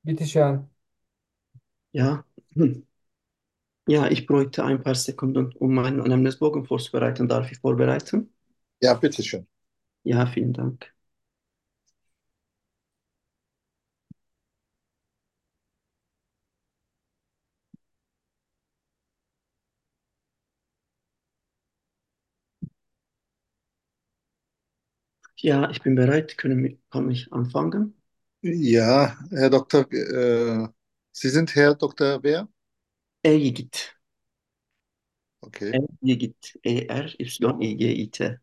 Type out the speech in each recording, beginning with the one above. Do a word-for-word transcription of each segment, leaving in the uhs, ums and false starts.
Bitteschön. Ja, hm. Ja, ich bräuchte ein paar Sekunden, um meinen Anamnesbogen vorzubereiten. Darf ich vorbereiten? Ja, bitteschön. Ja, vielen Dank. Ja, ich bin bereit. Können wir, kann ich anfangen? Ja, Herr Doktor, äh, Sie sind Herr Doktor wer? Egit. Okay. Egit. E-R-Y-I-G-I-T.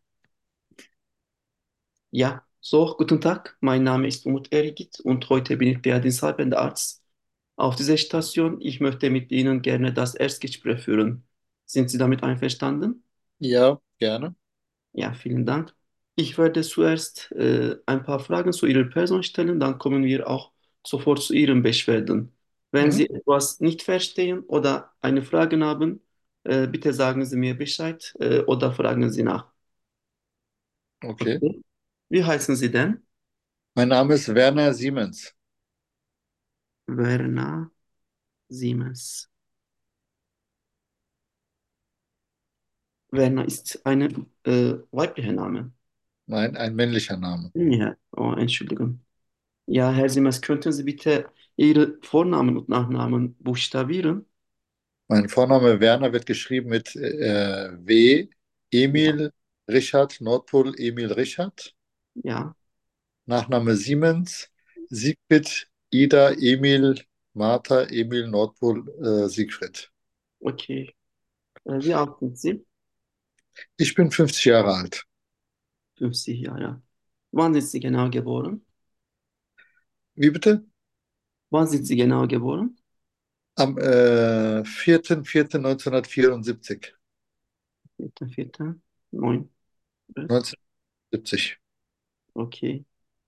Ja, so, guten Tag. Mein Name ist Umut Erigit und heute bin ich der diensthabende Arzt auf dieser Station. Ich möchte mit Ihnen gerne das Erstgespräch führen. Sind Sie damit einverstanden? Ja, gerne. Ja, vielen Dank. Ich werde zuerst äh, ein paar Fragen zu Ihrer Person stellen, dann kommen wir auch sofort zu Ihren Beschwerden. Wenn Mhm. Sie etwas nicht verstehen oder eine Frage haben, äh, bitte sagen Sie mir Bescheid äh, oder fragen Sie nach. Okay. Okay. Wie heißen Sie denn? Mein Name ist Werner Siemens. Verna Siemens. Verna ist eine äh, weibliche Name. Nein, ein männlicher Name. Ja, oh, Entschuldigung. Ja, Herr Siemens, könnten Sie bitte Ihre Vornamen und Nachnamen buchstabieren? Mein Vorname Werner wird geschrieben mit äh, W, Ja, Emil, Richard, Nordpol, Emil, Richard. ja, Nachname Siemens, Siegfried, Ida, Emil, Martha, Emil, Nordpol, äh, Siegfried. okay. Äh, wie alt sind Sie? Ich bin fünfzig Jahre alt. fünfzig Jahre. Wann sind Sie genau geboren? Wie bitte? Wann sind Sie genau geboren? Am äh, vierter vierter neunzehnhundertvierundsiebzig. vierter vierter neun. neunzehnhundertsiebzig. Okay.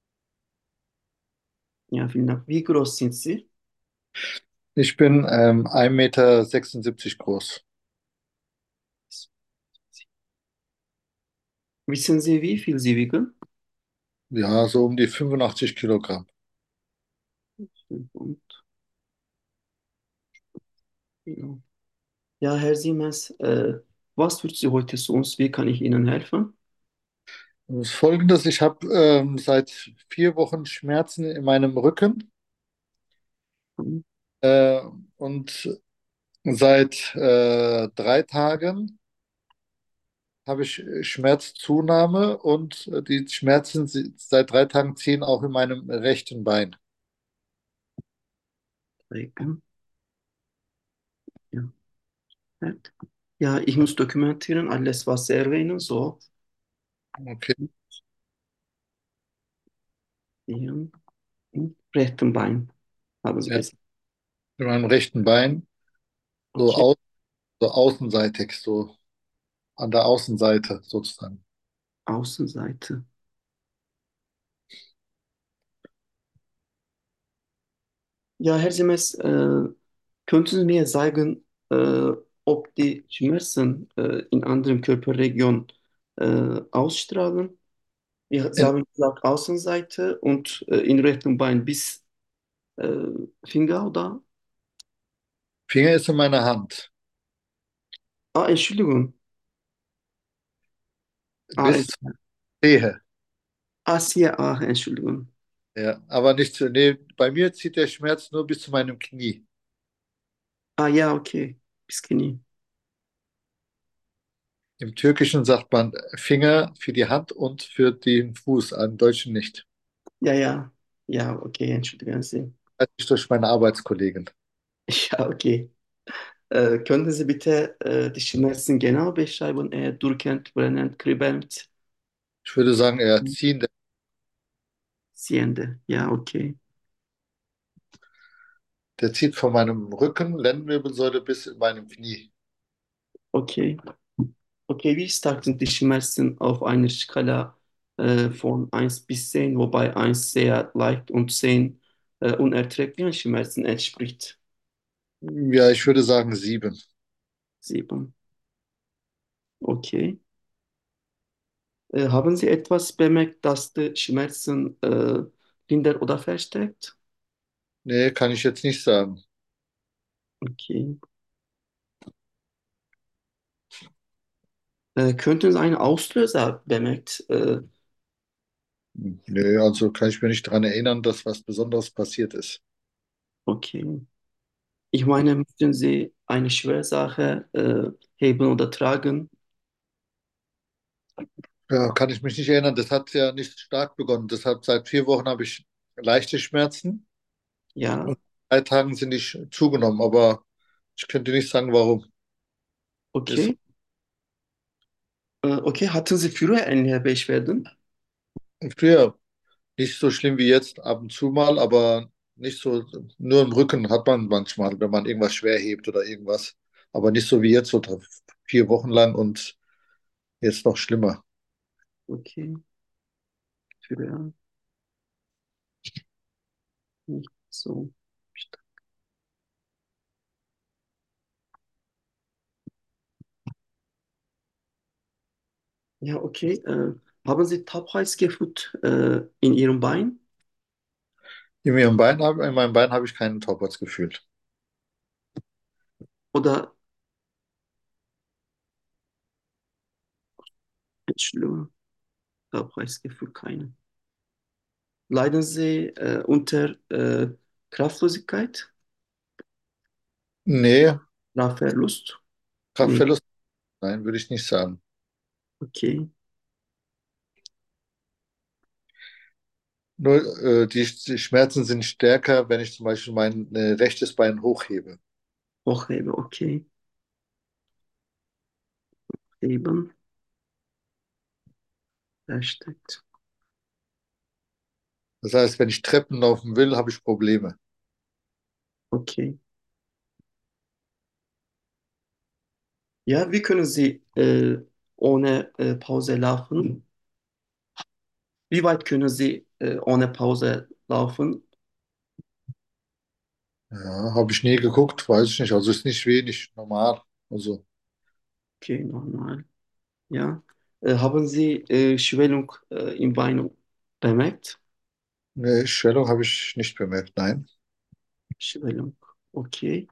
Ja, vielen Dank. Wie groß sind Sie? Ich bin ähm, ein Meter sechsundsiebzig groß. Wissen Sie, wie viel Sie wiegen? Ja, so um die fünfundachtzig Kilogramm. fünfundvierzig. Ja, Herr Siemens, äh, was führt Sie heute zu uns? Wie kann ich Ihnen helfen? Das ist Folgendes, ich habe ähm, seit vier Wochen Schmerzen in meinem Rücken Hm, äh, und seit äh, drei Tagen habe ich Schmerzzunahme und äh, die Schmerzen sie- seit drei Tagen ziehen auch in meinem rechten Bein. Rücken. Ja, perfekt. Ja, ich muss dokumentieren, alles, was Sie erwähnen, so. Okay. Ihren rechten Bein, haben Sie Ja, gesagt. in meinem rechten Bein, so, Okay, au so außenseitig, so an der Außenseite sozusagen. Außenseite. Ja, Herr Siemens, äh, könnten Sie mir sagen, äh, ob die Schmerzen äh, in anderen Körperregionen äh, ausstrahlen? Ja, Sie In haben gesagt Außenseite und äh, in rechtem Bein bis äh, Finger, oder? Finger ist in meiner Hand. Ah, Entschuldigung. Ah, Bis es, zur Zehe. ah, hier, ah, Entschuldigung. Ja, aber nicht zu, nee, bei mir zieht der Schmerz nur bis zu meinem Knie. Ah, ja, okay. Bis Knie. Im Türkischen sagt man Finger für die Hand und für den Fuß, im Deutschen nicht. Ja, ja. Ja, okay, entschuldigen Sie. Das ist durch meine Arbeitskollegen. Ja, okay. Äh, könnten Sie bitte äh, die Schmerzen genau beschreiben? Äh, drückend, brennend, kribbelnd, Ich würde sagen, eher ziehen. Der, ziehende. Ja, okay. der zieht von meinem Rücken, Lendenwirbelsäule bis in meinem Knie. Okay. Okay, wie stark sind die Schmerzen auf einer Skala äh, von eins bis zehn, wobei eins sehr leicht und zehn äh, unerträglichen Schmerzen entspricht? Ja, ich würde sagen sieben. sieben. Okay. Äh, haben Sie etwas bemerkt, das die Schmerzen äh, lindert oder verstärkt? Nee, kann ich jetzt nicht sagen. Okay. Äh, könnten Sie einen Auslöser bemerkt? Äh, Nee, also kann ich mir nicht daran erinnern, dass was Besonderes passiert ist. okay. Ich meine, müssen Sie eine Schwersache äh, heben oder tragen? Ja, kann ich mich nicht erinnern. Das hat ja nicht stark begonnen. Deshalb seit vier Wochen habe ich leichte Schmerzen Ja, und drei Tagen sind die sch- zugenommen, aber ich könnte nicht sagen, warum. Ist okay. Äh, okay, hatten Sie früher ähnliche Beschwerden? früher nicht so schlimm wie jetzt, ab und zu mal, aber nicht so, nur im Rücken hat man manchmal, wenn man irgendwas schwer hebt oder irgendwas. Aber nicht so wie jetzt, so drei- vier Wochen lang und jetzt noch schlimmer. Okay, früher nicht so. Ja, okay. Äh, haben Sie Taubheitsgefühl äh, in Ihrem Bein? In meinem Bein, hab- in meinem Bein habe ich keinen Taubheitsgefühl. Oder, Entschuldigung, Taubheitsgefühl keine. Leiden Sie äh, unter äh, Kraftlosigkeit, Nee, Kraftverlust? Nee, Kraftverlust, nein, würde ich nicht sagen. okay. Nur äh, die, die Schmerzen sind stärker, wenn ich zum Beispiel mein äh, rechtes Bein hochhebe. Hochheben, okay. Heben, versteckt. Das heißt, wenn ich Treppen laufen will, habe ich Probleme. Okay. Ja, wie können Sie äh, ohne äh, Pause laufen? Wie weit können Sie äh, ohne Pause laufen? Ja, habe ich nie geguckt, weiß ich nicht. Also ist nicht wenig, normal. Also Okay, normal. Ja. Äh, haben Sie äh, Schwellung äh, im Bein bemerkt? eine Schwellung habe ich nicht bemerkt, nein. Schwellung. Okay.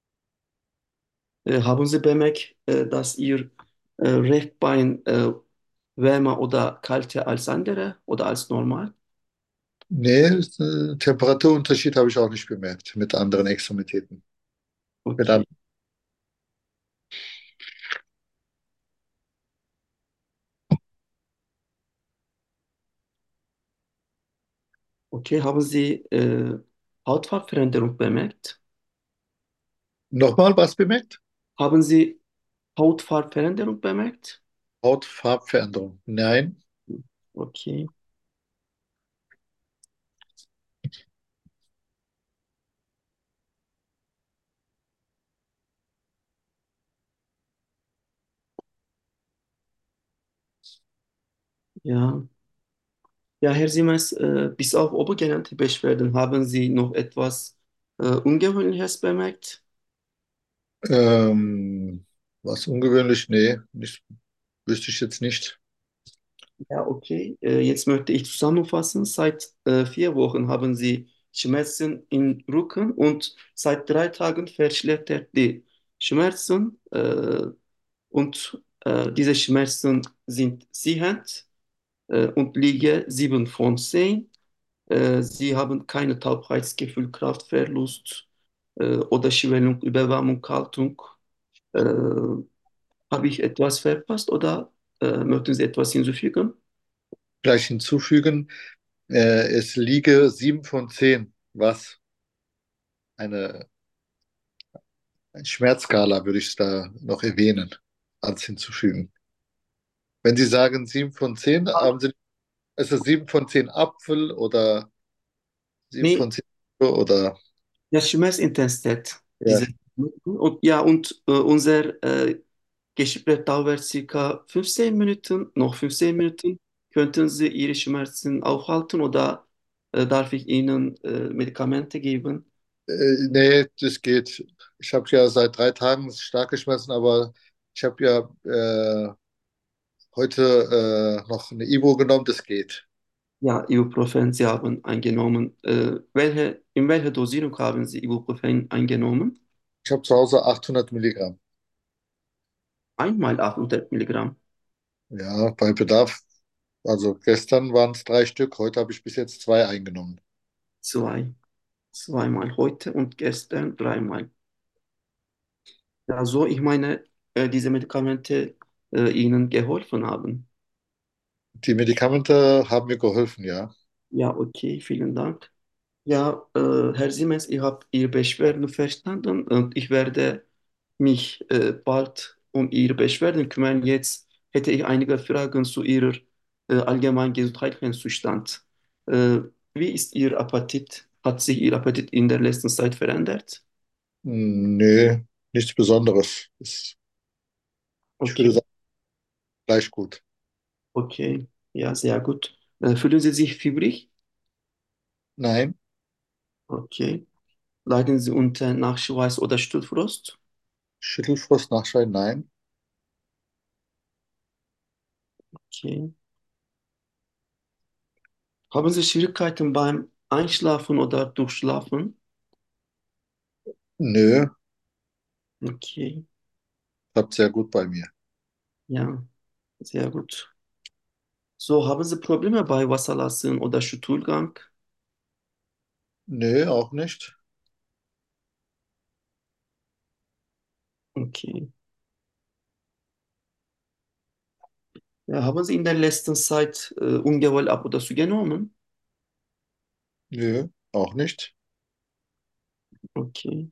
Äh, haben Sie bemerkt, äh, dass Ihr äh, Rechtbein äh, wärmer oder kälter als andere oder als normal? Nee, äh, Temperaturunterschied habe ich auch nicht bemerkt mit anderen Extremitäten. Mit Okay. an Okay. Haben Sie äh, Hautfarbveränderung bemerkt? Nochmal was bemerkt? Haben Sie Hautfarbveränderung bemerkt? Hautfarbveränderung. Nein. Okay. Ja. Ja, Herr Siemens, äh, bis auf oben genannte Beschwerden haben Sie noch etwas äh, Ungewöhnliches bemerkt? Ähm, was ungewöhnlich? Nee, nicht, wüsste ich jetzt nicht. Ja, okay. Äh, jetzt möchte ich zusammenfassen. Seit äh, vier Wochen haben Sie Schmerzen im Rücken und seit drei Tagen verschlechtert die Schmerzen. Äh, und äh, diese Schmerzen sind siehend äh, und liegen sieben von zehn. Äh, Sie haben keine Taubheitsgefühl, Kraftverlust äh, oder Schwellung, Überwärmung, Kaltung. Äh, habe ich etwas verpasst oder äh, möchten Sie etwas hinzufügen? Gleich hinzufügen, äh, es liege sieben von zehn, was eine, eine Schmerzskala würde ich da noch erwähnen, als hinzufügen. Wenn Sie sagen sieben von zehn, haben Sie, ist es sieben von zehn Apfel oder sieben Nee, von zehn oder ja, Schmerzintensität. ja, Diese, und, ja, und äh, unser äh, Gespräch dauert circa fünfzehn Minuten. Noch fünfzehn Minuten. Könnten Sie Ihre Schmerzen aufhalten oder äh, darf ich Ihnen äh, Medikamente geben? äh, nee, das geht. Ich habe ja seit drei Tagen starke Schmerzen, aber ich habe ja äh, heute äh, noch eine Ibo genommen, das geht. Ja, Ibuprofen Sie haben eingenommen. Äh, welche, in welcher Dosierung haben Sie Ibuprofen eingenommen? Ich habe zu Hause achthundert Milligramm. Einmal achthundert Milligramm. Ja, bei Bedarf. Also gestern waren es drei Stück, heute habe ich bis jetzt zwei eingenommen. Zwei. Zweimal heute und gestern dreimal. Ja, so, ich meine, äh, diese Medikamente äh, Ihnen geholfen haben. Die Medikamente haben mir geholfen, ja. Ja, okay, vielen Dank. Ja, äh, Herr Siemens, ich habe Ihre Beschwerden verstanden und ich werde mich äh, bald um Ihre Beschwerden kümmern. Jetzt hätte ich einige Fragen zu Ihrer äh, allgemeinen gesundheitlichen Zustand. Äh, wie ist Ihr Appetit? Hat sich Ihr Appetit in der letzten Zeit verändert? Hm, nee, nichts Besonderes. Ist, ich würde Okay, sagen, gleich gut. okay, ja, sehr gut. Äh, fühlen Sie sich fiebrig? Nein, Okay. Leiden Sie unter Nachschweiß oder Stuhlfrost? Schüttelfrost, Nachschein, nein. Okay. Haben Sie Schwierigkeiten beim Einschlafen oder Durchschlafen? Nö, Okay, klappt sehr gut bei mir. ja, sehr gut. So, haben Sie Probleme bei Wasserlassen oder Stuhlgang? Nö, auch nicht. Okay. Ja, haben Sie in der letzten Zeit äh, ungewollt ab oder zu genommen? Nö, auch nicht. Okay.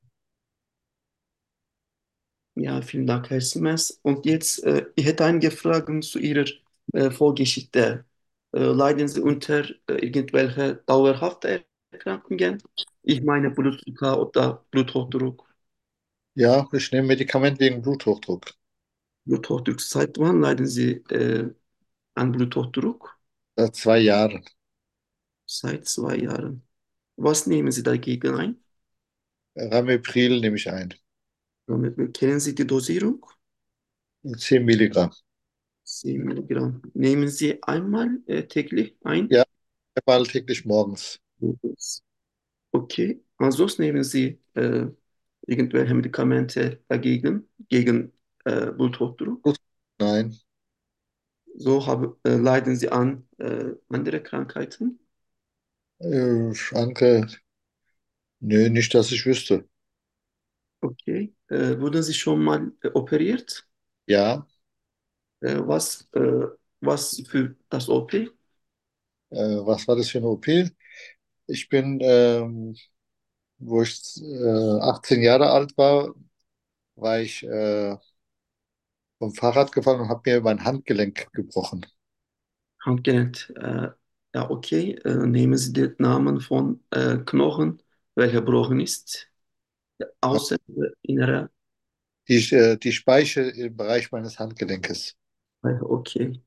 Ja, vielen Dank, Herr Siemens. Und jetzt, äh, ich hätte einige Fragen zu Ihrer äh, Vorgeschichte. Äh, leiden Sie unter äh, irgendwelche dauerhafte Erkrankungen? Ich meine Blutzucker oder Bluthochdruck. Ja, ich nehme Medikament wegen Bluthochdruck. Bluthochdruck. Seit wann leiden Sie äh, an Bluthochdruck? Seit zwei Jahren. Seit zwei Jahren. Was nehmen Sie dagegen ein? Ramipril nehme ich ein. Damit- Kennen Sie die Dosierung? zehn Milligramm. zehn Milligramm. Nehmen Sie einmal äh, täglich ein? Ja, einmal täglich morgens. Okay. Ansonsten nehmen Sie äh, irgendwelche Medikamente dagegen, gegen äh, Bluthochdruck. Gut. Nein, So habe, äh, leiden Sie an äh, andere Krankheiten. äh, Anke, nö, nicht, dass ich wüsste. Okay. Äh, wurden Sie schon mal äh, operiert? Ja, Äh, was, äh, was für das O P? äh, was war das für eine O P? Ich bin, ähm, wo ich äh, achtzehn Jahre alt war, war ich äh, vom Fahrrad gefallen und habe mir mein Handgelenk gebrochen. Handgelenk. Äh, ja, okay. Äh, nehmen Sie den Namen von äh, Knochen, welcher gebrochen ist. Außer innere. Die, äh, die Speiche im Bereich meines Handgelenkes. Äh, okay.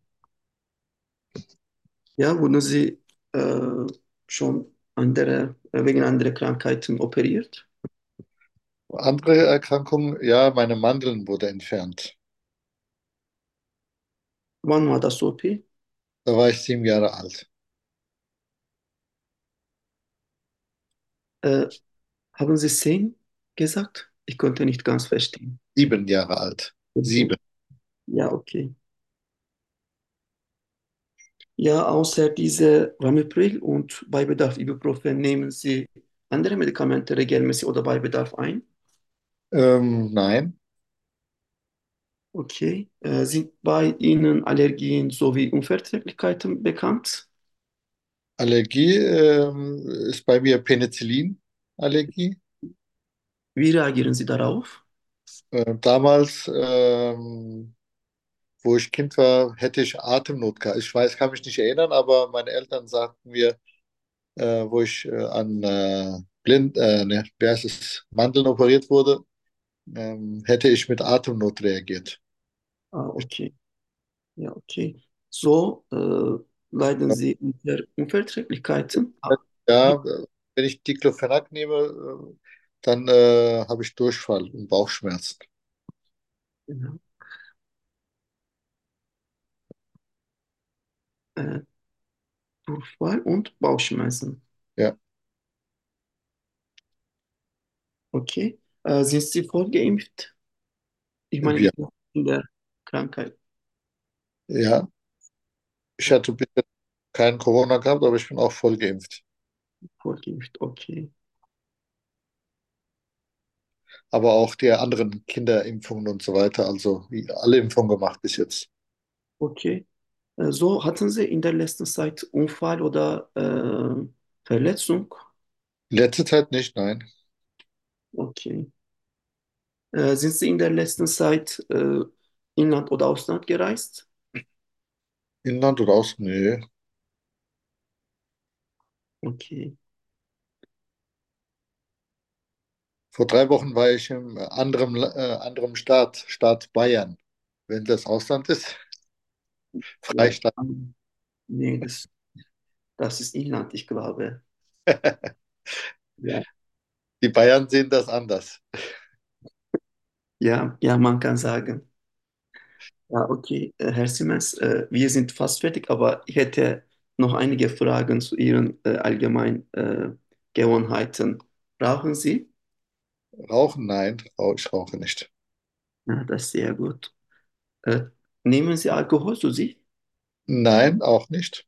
Ja, wurden Sie äh, schon andere, äh, wegen anderer Krankheiten operiert? Andere Erkrankungen, ja, meine Mandeln wurde entfernt. Wann war das O P? Da war ich sieben Jahre alt. Äh, haben Sie zehn gesagt? Ich konnte nicht ganz verstehen. Sieben Jahre alt. Sieben. Ja, okay. Ja, außer diese Ramipril und bei Bedarf Ibuprofen nehmen Sie andere Medikamente regelmäßig oder bei Bedarf ein? Ähm, nein. Okay. Äh, sind bei Ihnen Allergien sowie Unverträglichkeiten bekannt? Allergie ähm, ist bei mir Penicillinallergie. Wie reagieren Sie darauf? Äh, damals, ähm, wo ich Kind war, hätte ich Atemnot gehabt. Ich weiß, kann mich nicht erinnern, aber meine Eltern sagten mir, äh, wo ich äh, an äh, Blind, äh, ne, wie heißt es, Mandeln operiert wurde, ähm, hätte ich mit Atemnot reagiert. Ah, okay. Ja, okay. So äh, leiden Sie unter Unverträglichkeiten. Ah, Ja, äh, wenn ich Diclofenac nehme, äh, dann äh, habe ich Durchfall und Bauchschmerzen. ja. Äh, Durchfall und Bauchschmerzen. Ja, Okay. Äh, sind Sie voll geimpft? Ich meine, ja, gegen in der Krankheit. ja. Ich hatte bisher keinen Corona gehabt, aber ich bin auch voll geimpft. Voll geimpft, okay. Aber auch die anderen Kinderimpfungen und so weiter. Also wie alle Impfungen gemacht bis jetzt. Okay. Äh, so hatten Sie in der letzten Zeit Unfall oder äh, Verletzung? Letzte Zeit nicht, nein. Okay. Äh, sind Sie in der letzten Zeit äh, Inland oder Ausland gereist? Inland oder aus? Nee. Okay. Vor drei Wochen war ich im anderen, äh, anderen Staat, Staat Bayern. Wenn das Ausland ist, Ja. Freistaat. ähm, Nee, das, das ist Inland, ich glaube. Ja. Die Bayern sehen das anders. Ja, ja, man kann sagen. Ja, okay, äh, Herr Siemens, äh, wir sind fast fertig, aber ich hätte noch einige Fragen zu Ihren äh, allgemeinen äh, Gewohnheiten. Brauchen Sie? Rauchen, nein, rau- ich rauche nicht. Ja, das ist sehr gut. Äh, nehmen Sie Alkohol zu sich? Nein, auch nicht.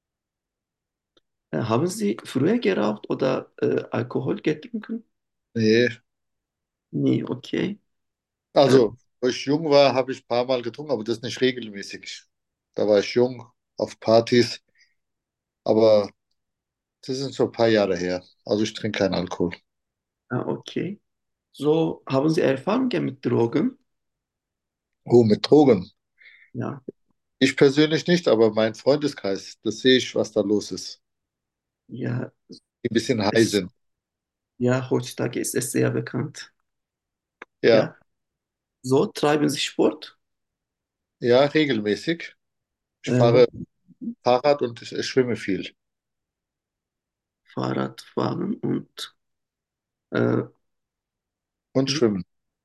Äh, haben Sie früher geraucht oder äh, Alkohol getrunken? Nee. Nee, okay. Äh, Also, als ich jung war, habe ich ein paar Mal getrunken, aber das nicht regelmäßig. Da war ich jung, auf Partys, aber das sind so ein paar Jahre her. Also ich trinke keinen Alkohol. ah, okay. So, haben Sie Erfahrungen mit Drogen? Oh, mit Drogen. Ja, Ich persönlich nicht, aber mein Freundeskreis, das sehe ich, was da los ist. ja, Die ein bisschen high es, sind. ja, heutzutage ist es sehr bekannt. Ja, Ja, so treiben Sie Sport? ja, regelmäßig. Ich Äh, was- fahre Fahrrad und ich, ich schwimme viel. Fahrrad fahren und äh, Und wie, schwimmen.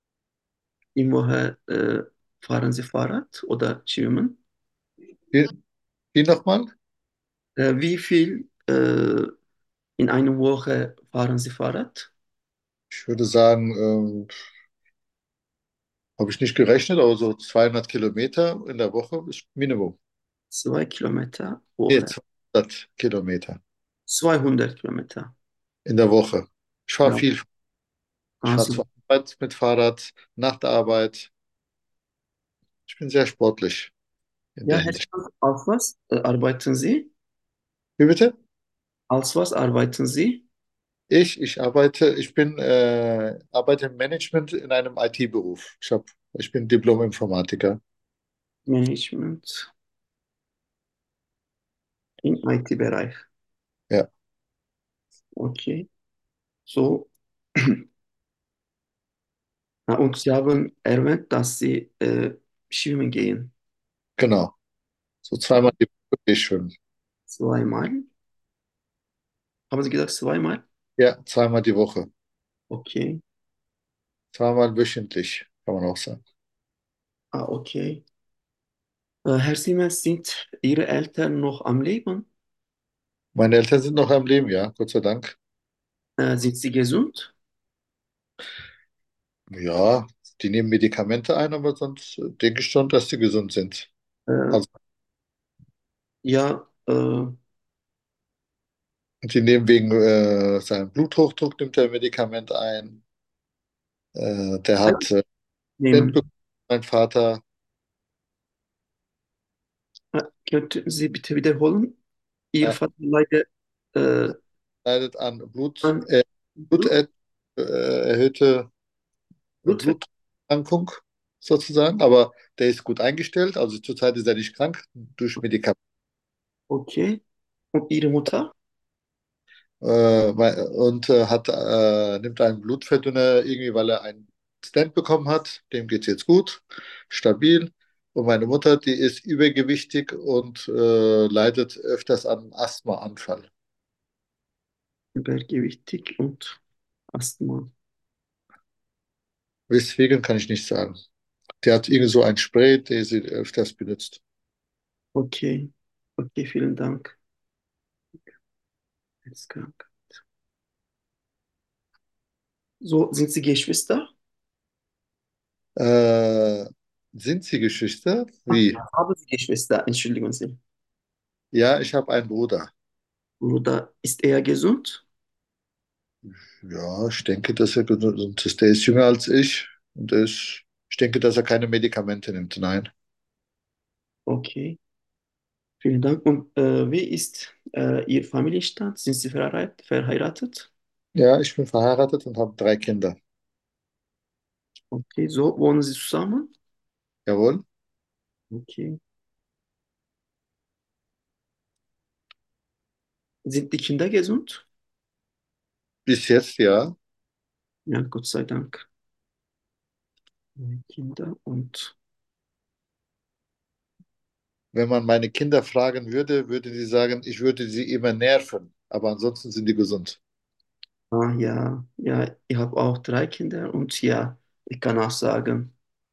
in woher äh, fahren Sie Fahrrad oder schwimmen? Wie, wie nochmal? Äh, wie viel äh, in einer Woche fahren Sie Fahrrad? Ich würde sagen, ähm, habe ich nicht gerechnet, aber so zweihundert Kilometer in der Woche ist Minimum. Zwei Kilometer Nee, Woche. zweihundert Kilometer Zweihundert Kilometer. in der Woche. Ich fahre Ja, viel. Ich fahre also, zur Arbeit mit Fahrrad, nach der Arbeit. Ich bin sehr sportlich in ja, der Herr Hinsicht. Schmidt, auf was äh, arbeiten Sie? Wie bitte? Als was arbeiten Sie? Ich, ich arbeite, ich bin, äh, arbeite im Management in einem I T-Beruf. Ich hab, ich bin Diplom-Informatiker. Management im I T-Bereich. Ja, Okay. So, na, und Sie haben erwähnt, dass Sie äh, schwimmen gehen. genau. So zweimal die Woche gehe ich schwimmen. Zweimal. Haben Sie gesagt zweimal? Ja, zweimal die Woche. Okay. Zweimal wöchentlich, kann man auch sagen. Ah, okay. Äh, Herr Siemens, sind Ihre Eltern noch am Leben? Meine Eltern sind noch am Leben, ja, Gott sei Dank. Äh, sind Sie gesund? Ja, die nehmen Medikamente ein, aber sonst äh, denke ich schon, dass sie gesund sind. Äh, Also, ja, äh, die nehmen wegen äh, seinem Bluthochdruck, nimmt er Medikament ein. Äh, der hat äh, Stent nehmen. bekommen, mein Vater Äh, könnten Sie bitte wiederholen? Ihr äh, Vater leidet äh, leidet an Blut, an äh, Blut, Blut, äh, erhöhte äh, Blutfett. Bluterkrankung sozusagen, aber der ist gut eingestellt. Also zurzeit ist er nicht krank durch Medikamente. Okay. Und Ihre Mutter? Äh, weil- und äh, hat, äh, nimmt einen Blutverdünner irgendwie, weil er einen Stent bekommen hat. Dem geht es jetzt gut, stabil. Und meine Mutter, die ist übergewichtig und äh, leidet öfters an Asthmaanfall. Übergewichtig und Asthma. Weswegen kann ich nicht sagen. Der hat irgendwie so ein Spray, den sie öfters benutzt. Okay. Okay, vielen Dank. Ist krank. So, sind Sie Geschwister? Äh, Sind Sie Geschwister? Wie? Haben Sie Geschwister? Entschuldigen Sie. Ja, ich habe einen Bruder. Bruder, ist er gesund? Ja, ich denke, dass er gesund ist. Der ist jünger als ich und er ist, ich denke, dass er keine Medikamente nimmt. Nein. Okay, vielen Dank. Und äh, wie ist äh, Ihr Familienstand? Sind Sie verheirat verheiratet? Ja, ich bin verheiratet und habe drei Kinder. Okay, so wohnen Sie zusammen? Jawohl. Okay. Sind die Kinder gesund? Bis jetzt ja. Ja, Gott sei Dank. Meine Kinder und Wenn man meine Kinder fragen würde, würde die sagen, ich würde sie immer nerven. Aber ansonsten sind die gesund. ah, ja, ja, ich habe auch drei Kinder und ja, ich kann auch sagen.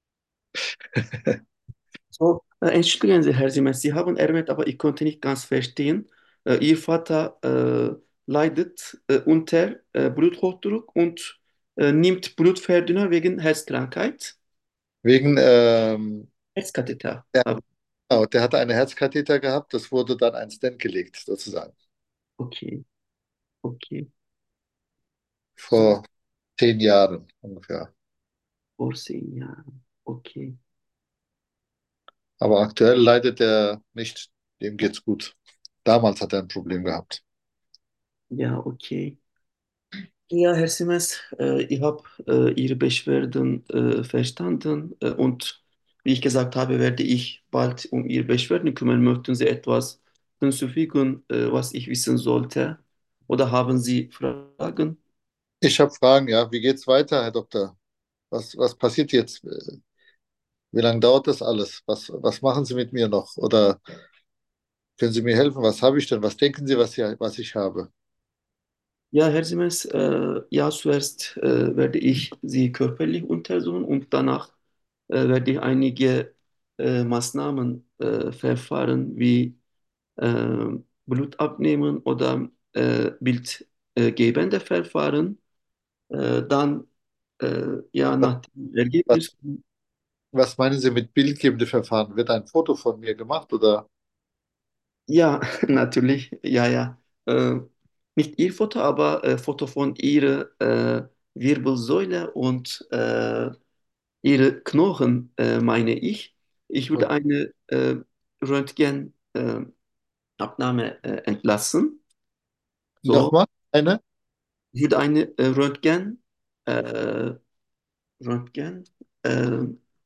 So, äh, entschuldigen Sie, Herr Siemens, Sie haben erwähnt, aber ich konnte nicht ganz verstehen. Äh, Ihr Vater äh, leidet äh, unter äh, Bluthochdruck und äh, nimmt Blutverdünner wegen Herzkrankheit. Wegen, ähm, Herzkatheter. ja, Ah, genau, der hatte eine Herzkatheter gehabt, das wurde dann ein Stent gelegt, sozusagen. okay, okay. So, Vor zehn Jahren ungefähr. vor zehn Jahren. Okay. Aber aktuell leidet er nicht, dem geht's gut. Damals hat er ein Problem gehabt. Ja, okay. Ja, Herr Siemens, äh, ich habe äh, Ihre Beschwerden äh, verstanden äh, und wie ich gesagt habe, werde ich bald um Ihre Beschwerden kümmern. Möchten Sie etwas hinzufügen, äh, was ich wissen sollte? Oder haben Sie Fragen? Ich habe Fragen, ja. Wie geht's weiter, Herr Doktor? Was, was passiert jetzt? Wie lange dauert das alles? Was, was machen Sie mit mir noch? Oder können Sie mir helfen? Was habe ich denn? Was denken Sie, was, ich- was ich habe? Ja, Herr Siemens, äh, ja, zuerst äh, werde ich Sie körperlich untersuchen und danach äh, werde ich einige äh, Maßnahmen äh, verfahren, wie äh, Blut abnehmen oder äh, bildgebende Verfahren. Äh, dann, äh, ja, nach dem Was, Ergebnis, was meinen Sie mit bildgebende Verfahren? Wird ein Foto von mir gemacht oder? ja, natürlich, ja, ja. Äh, nicht Ihr Foto, aber äh, Foto von Ihrer äh, Wirbelsäule und äh, Ihre Knochen, äh, meine ich. Ich würde eine äh, Röntgenabnahme äh, Abnahme, äh, entlassen. So, Nochmal eine? ich würde eine äh, Röntgen, äh, Röntgen, äh,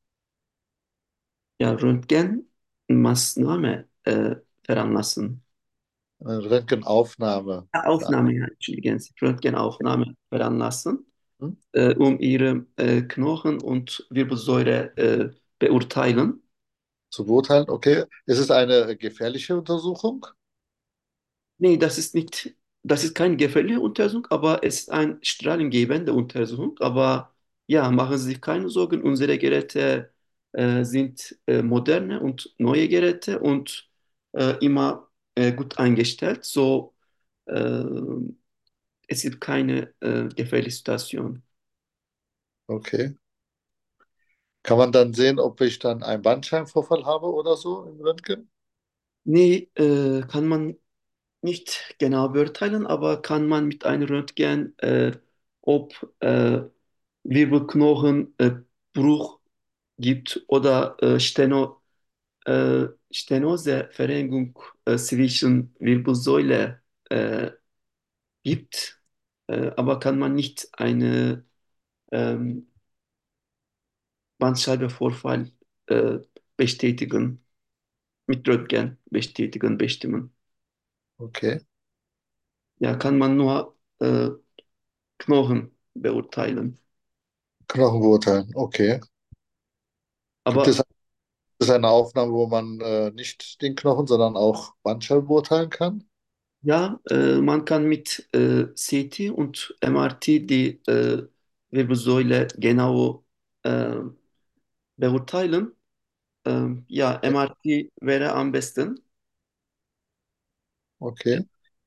ja, Röntgenmaßnahme äh, veranlassen. Eine Röntgenaufnahme. Ja, Aufnahme, ja, entschuldigen Sie, Röntgenaufnahme veranlassen, Hm? äh, um Ihre äh, Knochen und Wirbelsäule äh, beurteilen. Zu beurteilen, okay. Ist es eine gefährliche Untersuchung? Nee, das ist nicht, das ist keine gefährliche Untersuchung, aber es ist eine strahlengebende Untersuchung. Aber ja, machen Sie sich keine Sorgen, unsere Geräte äh, sind äh, moderne und neue Geräte und äh, immer äh, gut eingestellt. So, äh, es gibt keine äh, gefährliche Situation. Okay. Kann man dann sehen, ob ich dann einen Bandscheibenvorfall habe oder so im Röntgen? Nee, äh, kann man nicht genau beurteilen, aber kann man mit einem Röntgen, äh, ob äh, Wirbelknochenbruch äh, Bruch gibt oder äh, Steno, äh, Stenoseverengung äh, zwischen Wirbelsäule äh, gibt, äh, aber kann man nicht eine ähm, Bandscheibenvorfall äh, bestätigen, mit Röntgen bestätigen, bestimmen. Okay. Ja, kann man nur äh, Knochen beurteilen. Knochen beurteilen, okay. Gibt es, Aber gibt es eine Aufnahme, wo man äh, nicht den Knochen, sondern auch Bandscheiben beurteilen kann? ja, äh, man kann mit äh, C T und M R T die äh, Wirbelsäule genau äh, beurteilen. Ähm, ja, Ja, M R T wäre am besten. okay.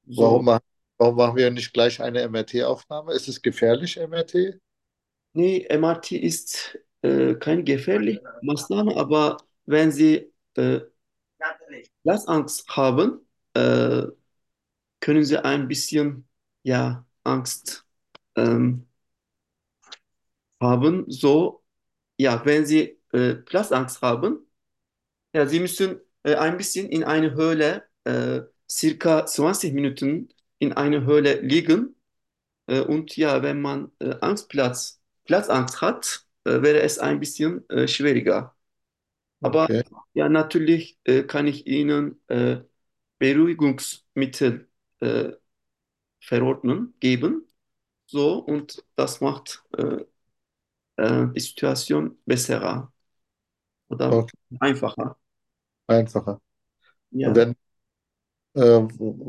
So, Warum machen, warum machen wir nicht gleich eine M R T-Aufnahme? Ist es gefährlich, M R T? nee, M R T ist äh, keine gefährliche Maßnahme, aber wenn Sie äh, Platzangst haben, äh, können Sie ein bisschen ja, Angst ähm, haben. So, ja, wenn Sie äh, Platzangst haben, ja, Sie müssen äh, ein bisschen in eine Höhle, äh, circa zwanzig Minuten in einer Höhle liegen. Äh, und ja, wenn man äh, Angstplatz, Platzangst hat, äh, wäre es ein bisschen äh, schwieriger. Aber Okay, ja, natürlich äh, kann ich Ihnen äh, Beruhigungsmittel äh, verordnen, geben. So, und das macht äh, äh, die Situation besser oder okay, einfacher. einfacher. Ja. Wenn, äh,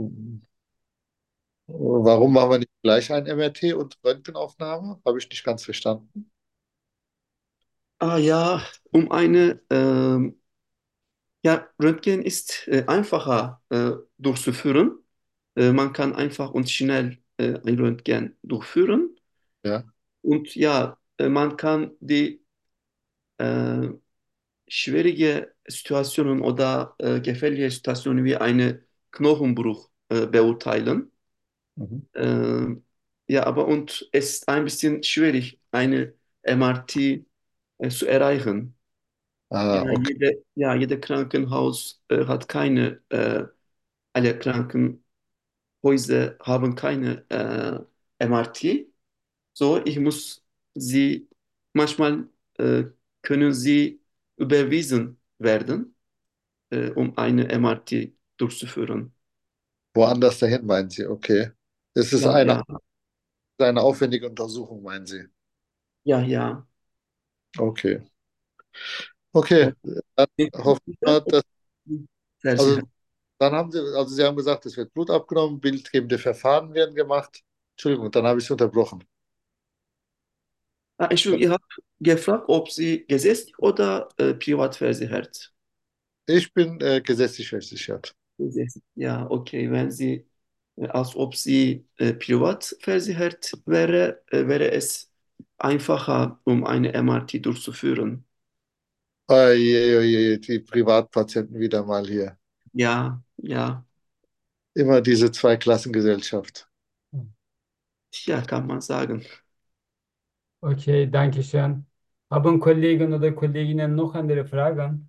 warum machen wir nicht gleich ein M R T und Röntgenaufnahme? Habe ich nicht ganz verstanden. Ah ja, um eine, ähm, ja, Röntgen ist äh, einfacher äh, durchzuführen. Äh, man kann einfach und schnell äh, ein Röntgen durchführen. Ja. Und ja, äh, man kann die äh, schwierige Situationen oder äh, gefährliche Situationen wie eine Knochenbruch äh, beurteilen. Mhm. Äh, ja, aber und es ist ein bisschen schwierig, eine M R T äh, zu erreichen. Ja, Ah, okay. jede, ja, jede Krankenhaus äh, hat keine, äh, alle Krankenhäuser haben keine äh, M R T. So, ich muss sie, manchmal äh, können sie überwiesen werden, äh, um eine M R T durchzuführen. Woanders dahin, meinen Sie? Okay. Es ist Ja, eine, ja, eine aufwendige Untersuchung, meinen Sie? ja, ja. Okay. Okay, dann hoffen wir, dass, also Versichert. dann haben Sie, also Sie haben gesagt, es wird Blut abgenommen, bildgebende Verfahren werden gemacht. Entschuldigung, dann habe ich Sie unterbrochen. Ah, Entschuldigung, ihr habt gefragt, ob sie gesetzlich oder äh, privat versichert. Ich bin äh, gesetzlich versichert. Gesetzlich. Ja, okay. Wenn sie, äh, als ob sie äh, privat versichert wäre, äh, wäre es einfacher, um eine M R T durchzuführen. Oje, die Privatpatienten wieder mal hier. Ja, ja, Immer diese Zweiklassengesellschaft. ja, kann man sagen. Okay, danke schön. Haben Kollegen oder Kolleginnen noch andere Fragen?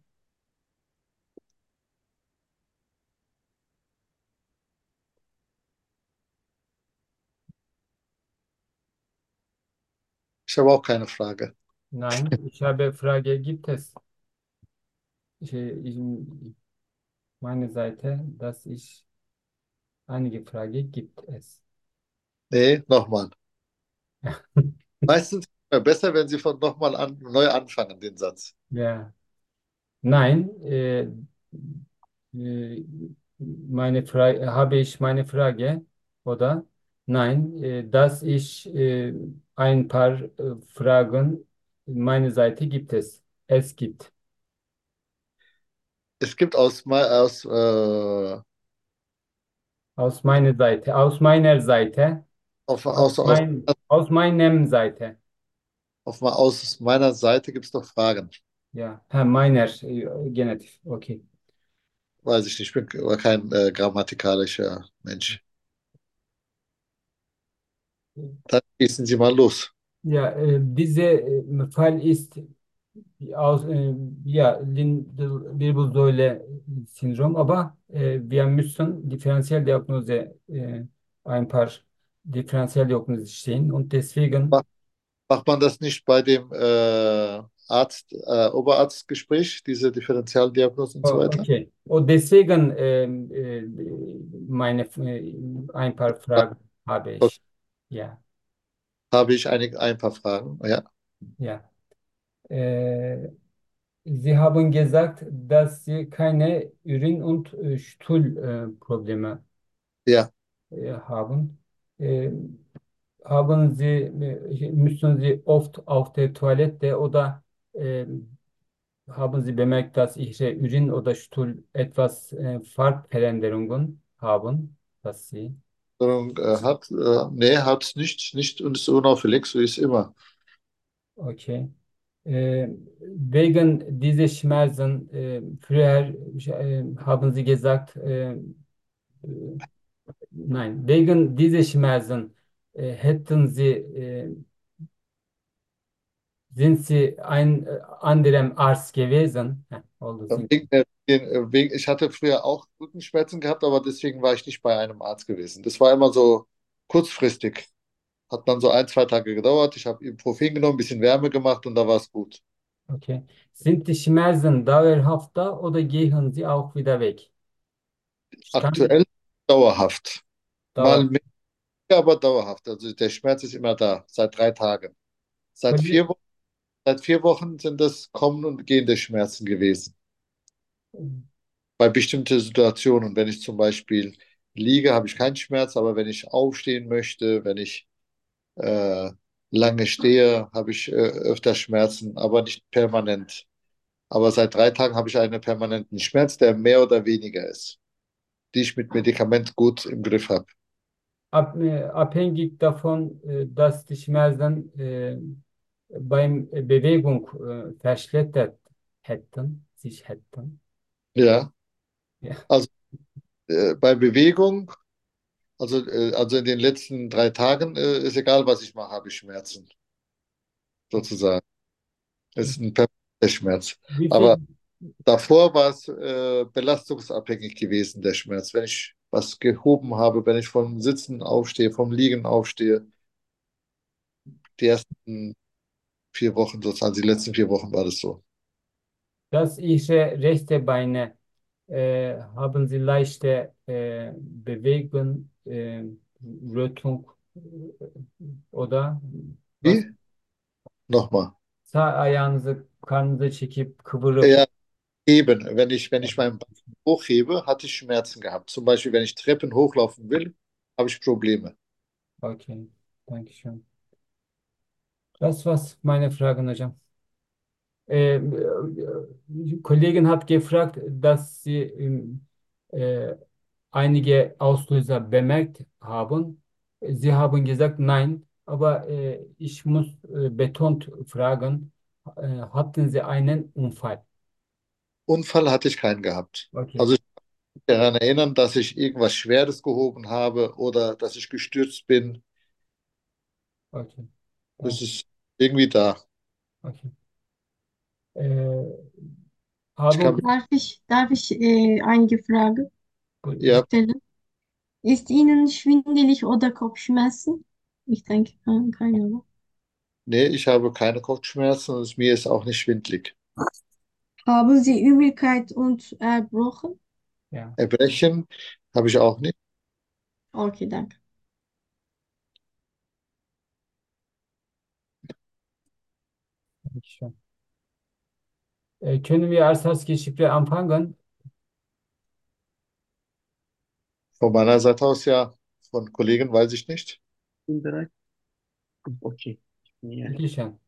Ich habe auch keine Frage. Nein, ich habe Frage, gibt es? Ich, ich, meine Seite, dass ich einige Frage gibt es. Nee, nochmal. Meistens ist es besser, wenn Sie von nochmal an, neu anfangen, den Satz. Ja, nein, äh, äh, meine Frage, habe ich meine Frage, oder? Nein, äh, dass ich äh, ein paar äh, Fragen, meine Seite gibt es. Es gibt. Es gibt aus, mei- aus, äh, Aus meiner Seite, aus meiner Seite, auf, aus aus, aus, mein, aus meinem Seite. auf, aus meiner Seite gibt es noch Fragen. Ja, ha, meiner, äh, Genitiv, okay. Weiß ich nicht, ich bin kein äh, grammatikalischer Mensch. Dann schießen Sie mal los. Ja, äh, dieser äh, Fall ist aus, äh, ja, Wirbelsäule-Syndrom, aber äh, wir müssen Differentialdiagnose, äh, ein paar Differentialdiagnose stehen und deswegen, Macht, macht man das nicht bei dem äh, Arzt, äh, Oberarztgespräch, diese Differentialdiagnose und so oh, weiter? okay, und deswegen ähm, äh, meine, äh, ein paar Fragen habe ich. Ja, Habe ich einige, ein paar Fragen. Ja, ja. Äh, Sie haben gesagt, dass Sie keine Urin- und äh, Stuhlprobleme äh, Probleme, ja. äh, haben. Äh, haben Sie, äh, müssen Sie oft auf der Toilette oder äh, haben Sie bemerkt, dass Ihre Urin oder Stuhl etwas äh, Farbveränderungen haben? dass Sie. Sondern, äh, hat, äh, nee, hat nicht, nicht und ist unauffällig, so ist immer. Okay. Äh, wegen dieser Schmerzen, äh, früher äh, haben Sie gesagt, äh, äh, nein, wegen dieser Schmerzen äh, hätten Sie, äh, sind Sie ein äh, anderem Arzt gewesen? Ja, oldu, sind. Wegen, äh, den- wegen, ich hatte früher auch Rückenschmerzen gehabt, aber deswegen war ich nicht bei einem Arzt gewesen. Das war immer so kurzfristig. Hat dann so ein, zwei Tage gedauert. Ich habe Ibuprofen genommen, ein bisschen Wärme gemacht und da war es gut. Okay. Sind die Schmerzen dauerhaft da oder gehen sie auch wieder weg? Stand Aktuell dauerhaft. Mal dauer. mehr, aber dauerhaft. Also der Schmerz ist immer da, seit drei Tagen. Seit Kolle- vier Wochen, seit vier Wochen sind das kommen und gehende Schmerzen gewesen. Bei bestimmten Situationen. Wenn ich zum Beispiel liege, habe ich keinen Schmerz, aber wenn ich aufstehen möchte, wenn ich äh, lange stehe, habe ich äh, öfter Schmerzen, aber nicht permanent. Aber seit drei Tagen habe ich einen permanenten Schmerz, der mehr oder weniger ist, die ich mit Medikament gut im Griff habe. Ab, äh, abhängig davon, äh, dass die Schmerzen äh, beim Bewegung äh, verschlechtert hätten, sich hätten. Ja, Ja, also äh, bei Bewegung, also, äh, also in den letzten drei Tagen äh, ist egal, was ich mache, habe ich Schmerzen, sozusagen. Es ist ein permanenter Schmerz. wie Aber viel, davor war es äh, belastungsabhängig gewesen, der Schmerz. Wenn ich was gehoben habe, wenn ich vom Sitzen aufstehe, vom Liegen aufstehe, die ersten vier Wochen sozusagen, die letzten vier Wochen war das so. dass Ihre rechte Beine äh, haben Sie leichte äh, Bewegung, äh, Rötung äh, oder was? Wie? Nochmal. Sağ ayağınızı karnınıza çekip kıvırıp. Ja, eben, wenn ich, wenn ich meinen Bein hochhebe, hatte ich Schmerzen gehabt. Zum Beispiel, wenn ich Treppen hochlaufen will, habe ich Probleme. Okay, danke schön. Das war's meine Fragen, hocam. Äh, äh, Kollegin hat gefragt, dass Sie ähm, äh, einige Auslöser bemerkt haben. Sie haben gesagt, nein, aber äh, ich muss äh, betont fragen, äh, hatten Sie einen Unfall? Unfall hatte ich keinen gehabt. Okay, Also ich kann mich daran erinnern, dass ich irgendwas Schweres gehoben habe oder dass ich gestürzt bin. okay, Das danke, ist irgendwie da. okay. Äh, Ich kann haben, mich, Darf ich, darf ich äh, einige Fragen ja, stellen? Ist Ihnen schwindelig oder Kopfschmerzen? Ich denke, kein- keine, oder? nee, ich habe keine Kopfschmerzen und es, mir ist auch nicht schwindelig. Haben Sie Übelkeit und Erbrochen? ja, Erbrechen habe ich auch nicht. Okay, danke. danke schön. Äh, können wir als Gespräch anfangen? Von meiner Seite aus ja, von Kollegen weiß ich nicht. Bin bereit? Okay. Ich bin hier. Bitte schön.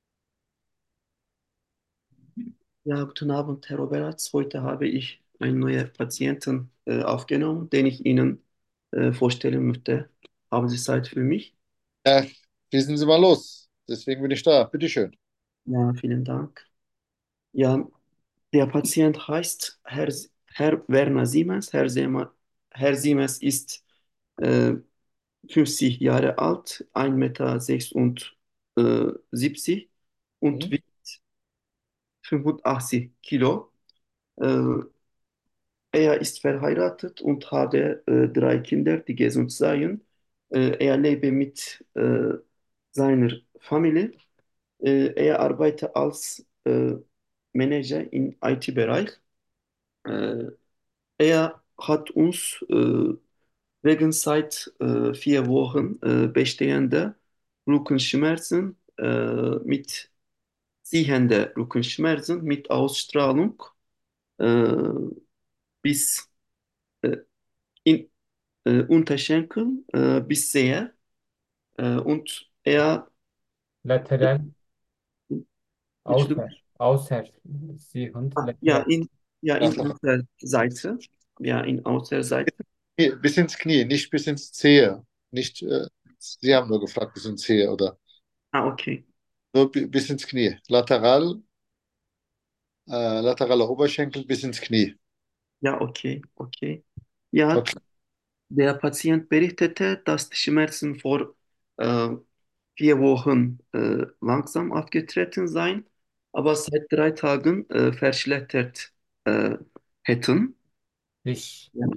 Ja, guten Abend, Herr Oberatz. Heute habe ich einen neuen Patienten äh, aufgenommen, den ich Ihnen äh, vorstellen möchte. Haben Sie Zeit für mich? Ja, schießen Sie mal los. Deswegen bin ich da. Bitteschön. Ja, vielen Dank. Ja, der Patient heißt Herr, Herr Werner Siemens. Herr, Sema, Herr Siemens ist äh, fünfzig Jahre alt, ein Meter sechsundsiebzig und Mhm. wiegt fünfundachtzig Kilo. Äh, Er ist verheiratet und habe äh, drei Kinder, die gesund seien. Äh, er lebe mit äh, seiner Familie. Äh, er arbeitet als äh, Manager im I T-Bereich. Äh, Er hat uns äh, wegen seit äh, vier Wochen äh, bestehende Rückenschmerzen äh, mit ziehende Rückenschmerzen mit Ausstrahlung äh, bis äh, in äh, Unterschenkel äh, bis Zehe äh, und er Lateral, Entschuldigung, außer, außer, Sie und ja lateral. in ja in Ach, Unterseite ja in Außerseite Bis ins Knie, nicht bis ins Zehe. Nicht, äh, Sie haben nur gefragt, bis ins Zehe oder Ah, okay. nur bi- bis ins Knie. Lateral, äh, lateraler Oberschenkel bis ins Knie. Ja, okay, okay. Ja, Okay. der Patient berichtete, dass die Schmerzen vor äh, vier Wochen äh, langsam aufgetreten seien, aber seit drei Tagen äh, verschlechtert äh, hätten. Sich, Ja.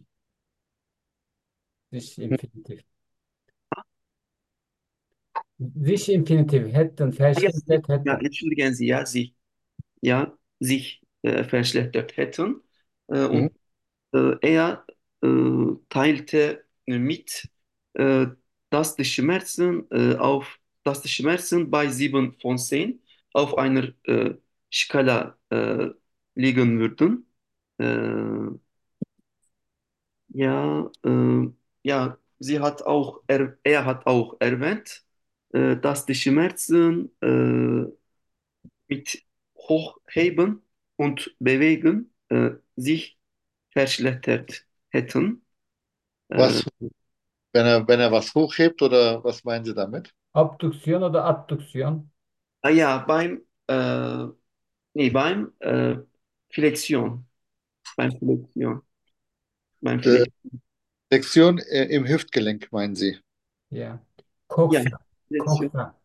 sich Infinitiv. Sich Infinitiv hätten Ja, sie, verschlechtert ja, hätten. entschuldigen Sie, ja, sie, ja, sich äh, verschlechtert hätten. Äh, Mhm. und äh, er äh, teilte mit, äh, dass die Schmerzen äh, auf, dass die Schmerzen bei sieben von zehn auf einer äh, Skala äh, liegen würden. Äh, ja, äh, ja, sie hat auch, er, er hat auch erwähnt, äh, dass die Schmerzen äh, mit Hochheben und Bewegen äh, sich verschlechtert hätten. Äh, Was, wenn er, wenn er was hochhebt oder was meinen Sie damit? Abduktion oder Adduktion? ah ja, beim, äh, nee, beim äh, Flexion, beim Flexion, beim Äh, Flexion, Lektion äh, im Hüftgelenk, meinen Sie? Ja. ja, Coxa. Flexion, Coxa.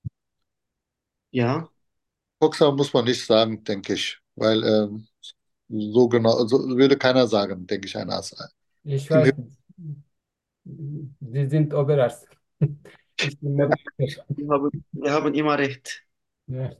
ja, Boxer muss man nicht sagen, denke ich, weil ähm, so genau, so würde keiner sagen, denke ich, ein Arzt. Ich Im weiß nicht. Sie sind Oberarzt. Ich bin Mediziner. wir haben, wir haben immer recht. Ja.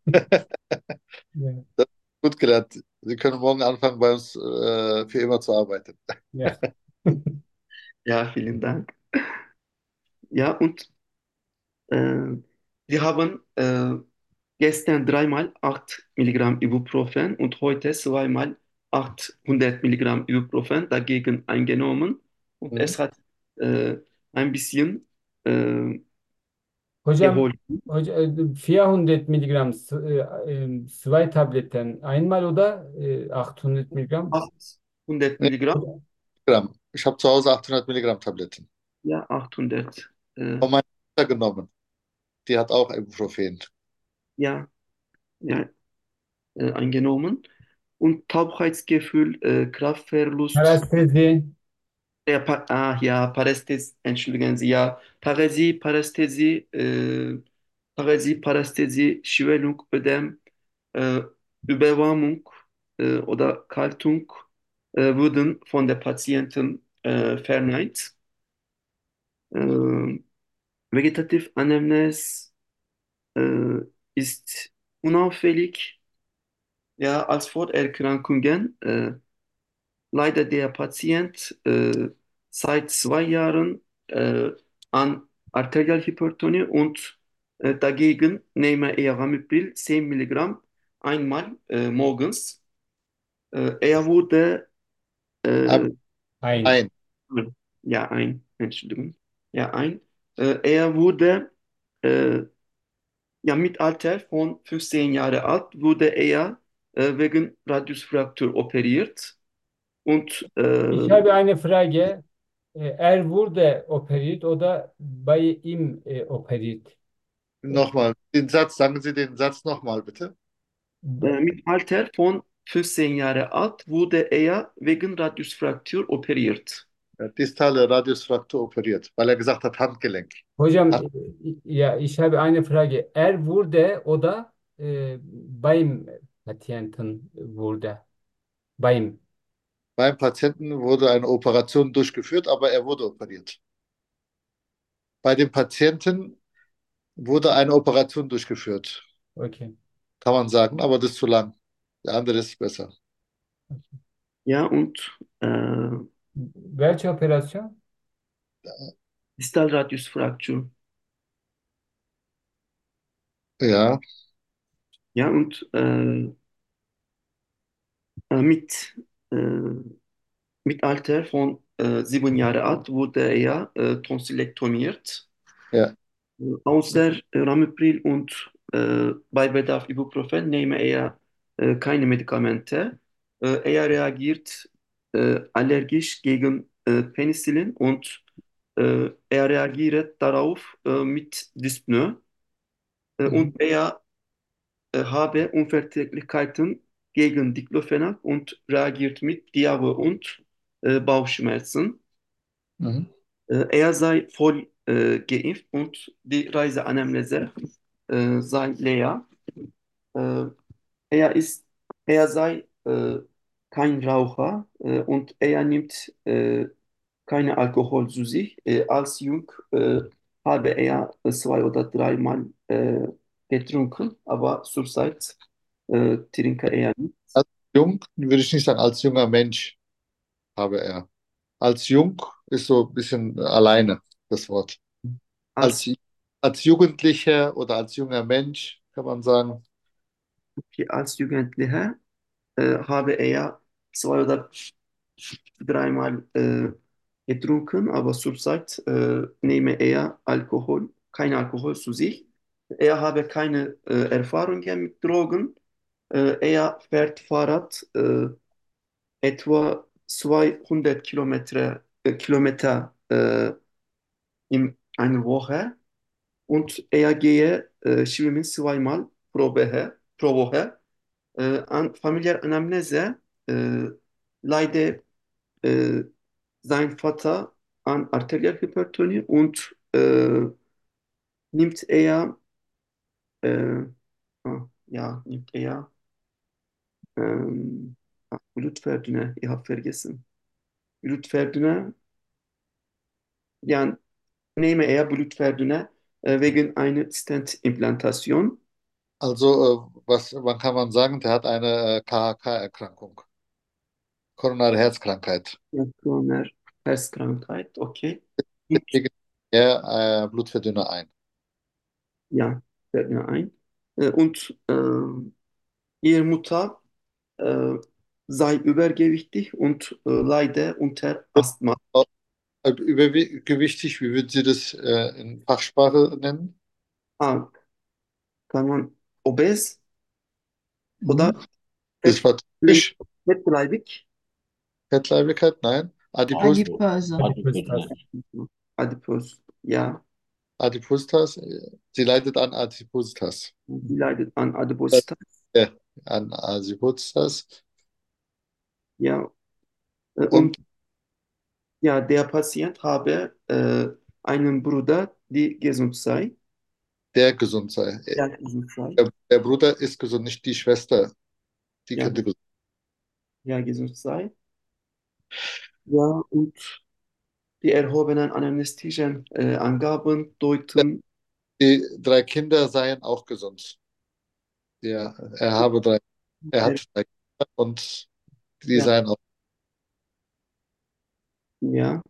Ja. Das ist gut gelernt. Sie können morgen anfangen, bei uns äh, für immer zu arbeiten. Ja. Ja, vielen Dank. Ja, und äh, wir haben äh, gestern dreimal acht Milligramm Ibuprofen und heute zweimal achthundert Milligramm Ibuprofen dagegen eingenommen. Und Mhm. es hat äh, ein bisschen äh, Hocam, geholfen. hoca- vierhundert Milligramm s- e, e, zwei Tabletten einmal oder e, achthundert Milligramm? achthundert Nee, Milligramm, Gramm. Ich habe zu Hause achthundert Milligramm Tabletten. ja, achthundert, äh, Von meiner Mutter genommen. Die hat auch Ibuprofen. ja, ja, äh, eingenommen. Und Taubheitsgefühl, äh, Kraftverlust, Parästhesi. ja, pa ah, ja, Parästhesie, entschuldigen Sie, ja, Paräsie, Parästhesie, äh, Paräsie, Parästhesie, Schwellung, Ödem, äh, Überwärmung äh, oder Kaltung äh, wurden von der Patienten äh, verneint. Äh, Vegetativ äh, ist unauffällig, ja, als Vorerkrankungen. Äh, leidet der Patient äh, seit zwei Jahren äh, an Arterialhypertonie und äh, dagegen nehme er Ramipral zehn Milligramm einmal äh, morgens. Äh, er wurde, Ab äh, Ein. ein. ja, ein, Entschuldigung, ja, ein, äh, er wurde, äh, ja, mit Alter von fünfzehn Jahre alt, wurde er äh, wegen Radiusfraktur operiert und Ich äh, habe eine Frage. E, Er wurde operiert oder bei ihm e, operiert? Nochmal, den Satz, sagen Sie den Satz nochmal, bitte. B- Äh, mit Alter von fünfzehn Jahre alt wurde er wegen Radiusfraktur operiert. Ja, distale Radiusfraktur operiert, weil er gesagt hat, Handgelenk. Hocam, Hat e, ja, ich habe eine Frage. Er wurde oder e, beim Patienten wurde? Beim. beim Patienten wurde eine Operation durchgeführt, aber er wurde operiert. Bei dem Patienten wurde eine Operation durchgeführt, Okay. kann man sagen, aber das ist zu lang. Der andere ist besser. Ja, und äh, Welche Operation? Distalradiusfraktur. Ja, Ja, und äh, äh, mit, äh, mit Alter von äh, sieben Jahre alt wurde er äh, tonsillektomiert. ja. Außer äh, Ramipril und äh, bei Bedarf Ibuprofen nehme er äh, keine Medikamente. Äh, er reagiert äh, allergisch gegen äh, Penicillin und äh, er reagiert darauf äh, mit Dyspnoe äh, Mhm. und er äh, habe Unverträglichkeiten gegen Diclofenac und reagiert mit Diabe und äh, Bauchschmerzen. Mhm. Äh, er sei voll äh, geimpft und die Reiseanamnese äh, sei leer. Äh, er ist, er sei äh, kein Raucher äh, und er nimmt äh, keine Alkohol zu sich. Äh, als jung äh, habe er zwei oder dreimal äh, getrunken, aber zurzeit äh, trinke er nicht. Als jung würde ich nicht sagen, als junger Mensch habe er. Als jung ist so ein bisschen alleine das Wort. Als, Als, als Jugendlicher oder als junger Mensch kann man sagen, als Jugendlicher äh, habe er zwei oder dreimal äh, getrunken, aber zurzeit äh, nehme er Alkohol, kein Alkohol zu sich. Er habe keine äh, Erfahrungen mit Drogen. Äh, er fährt Fahrrad äh, etwa zweihundert Kilometer, äh, Kilometer äh, in einer Woche und er gehe äh, schwimmen zweimal pro Woche. Pro Woche. Äh, an familiäre Anamnese äh, leidet äh, sein Vater an Arterialhypertonie und äh, nimmt er, äh, ah, ja, nimmt er ähm, ah, Blutverdünner, ich habe vergessen. Blutverdünner, ja, nehme er Blutverdünner äh, wegen einer Stent-Implantation. also äh, was man kann man sagen, der hat eine äh, K H K-Erkrankung, koronare Herzkrankheit. Coroner Herzkrankheit, okay. Und, Deswegen er äh, Blutverdünner ein. ja, fällt mir ein. Äh, und äh, ihre Mutter äh, sei übergewichtig und äh, leide unter Asthma. Äh, Übergewichtig, wie würden Sie das äh, in Fachsprache nennen? Ah, kann man obes oder Mhm. Das fett, war typisch. fettleibig? Fettleibigkeit, nein. Adipos, Adipöse. Adipöstas. Adipös, ja. Adipositas. äh, Sie leidet an Adipositas. Sie leidet an Adipositas. Ja, an Adipositas. Ja. Äh, Und Und ja, der Patient habe äh, einen Bruder, die gesund sei. der gesund sei. Ja, gesund sei. Der, der Bruder ist gesund, nicht die Schwester. Die Ja, könnte gesund. ja, gesund sei. Ja, und die erhobenen anästhetischen äh, Angaben deuten, Die drei Kinder seien auch gesund. Ja, er habe drei, er er, hat drei Kinder und die ja, seien auch. ja,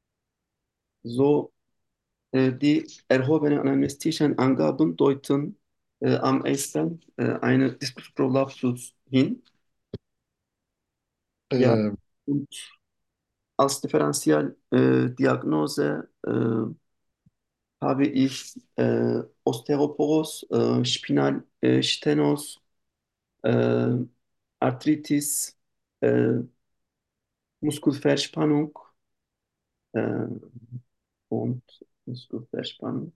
so äh, die erhobenen anästhetischen Angaben deuten äh, am ehesten äh, eine Diskusprolapsus hin. Ja, Äh, und als Differentialdiagnose äh, habe ich äh, Osteoporos, äh, Spinalstenos, äh, Arthritis, äh, Muskelverspannung äh, und Muskelverspannung.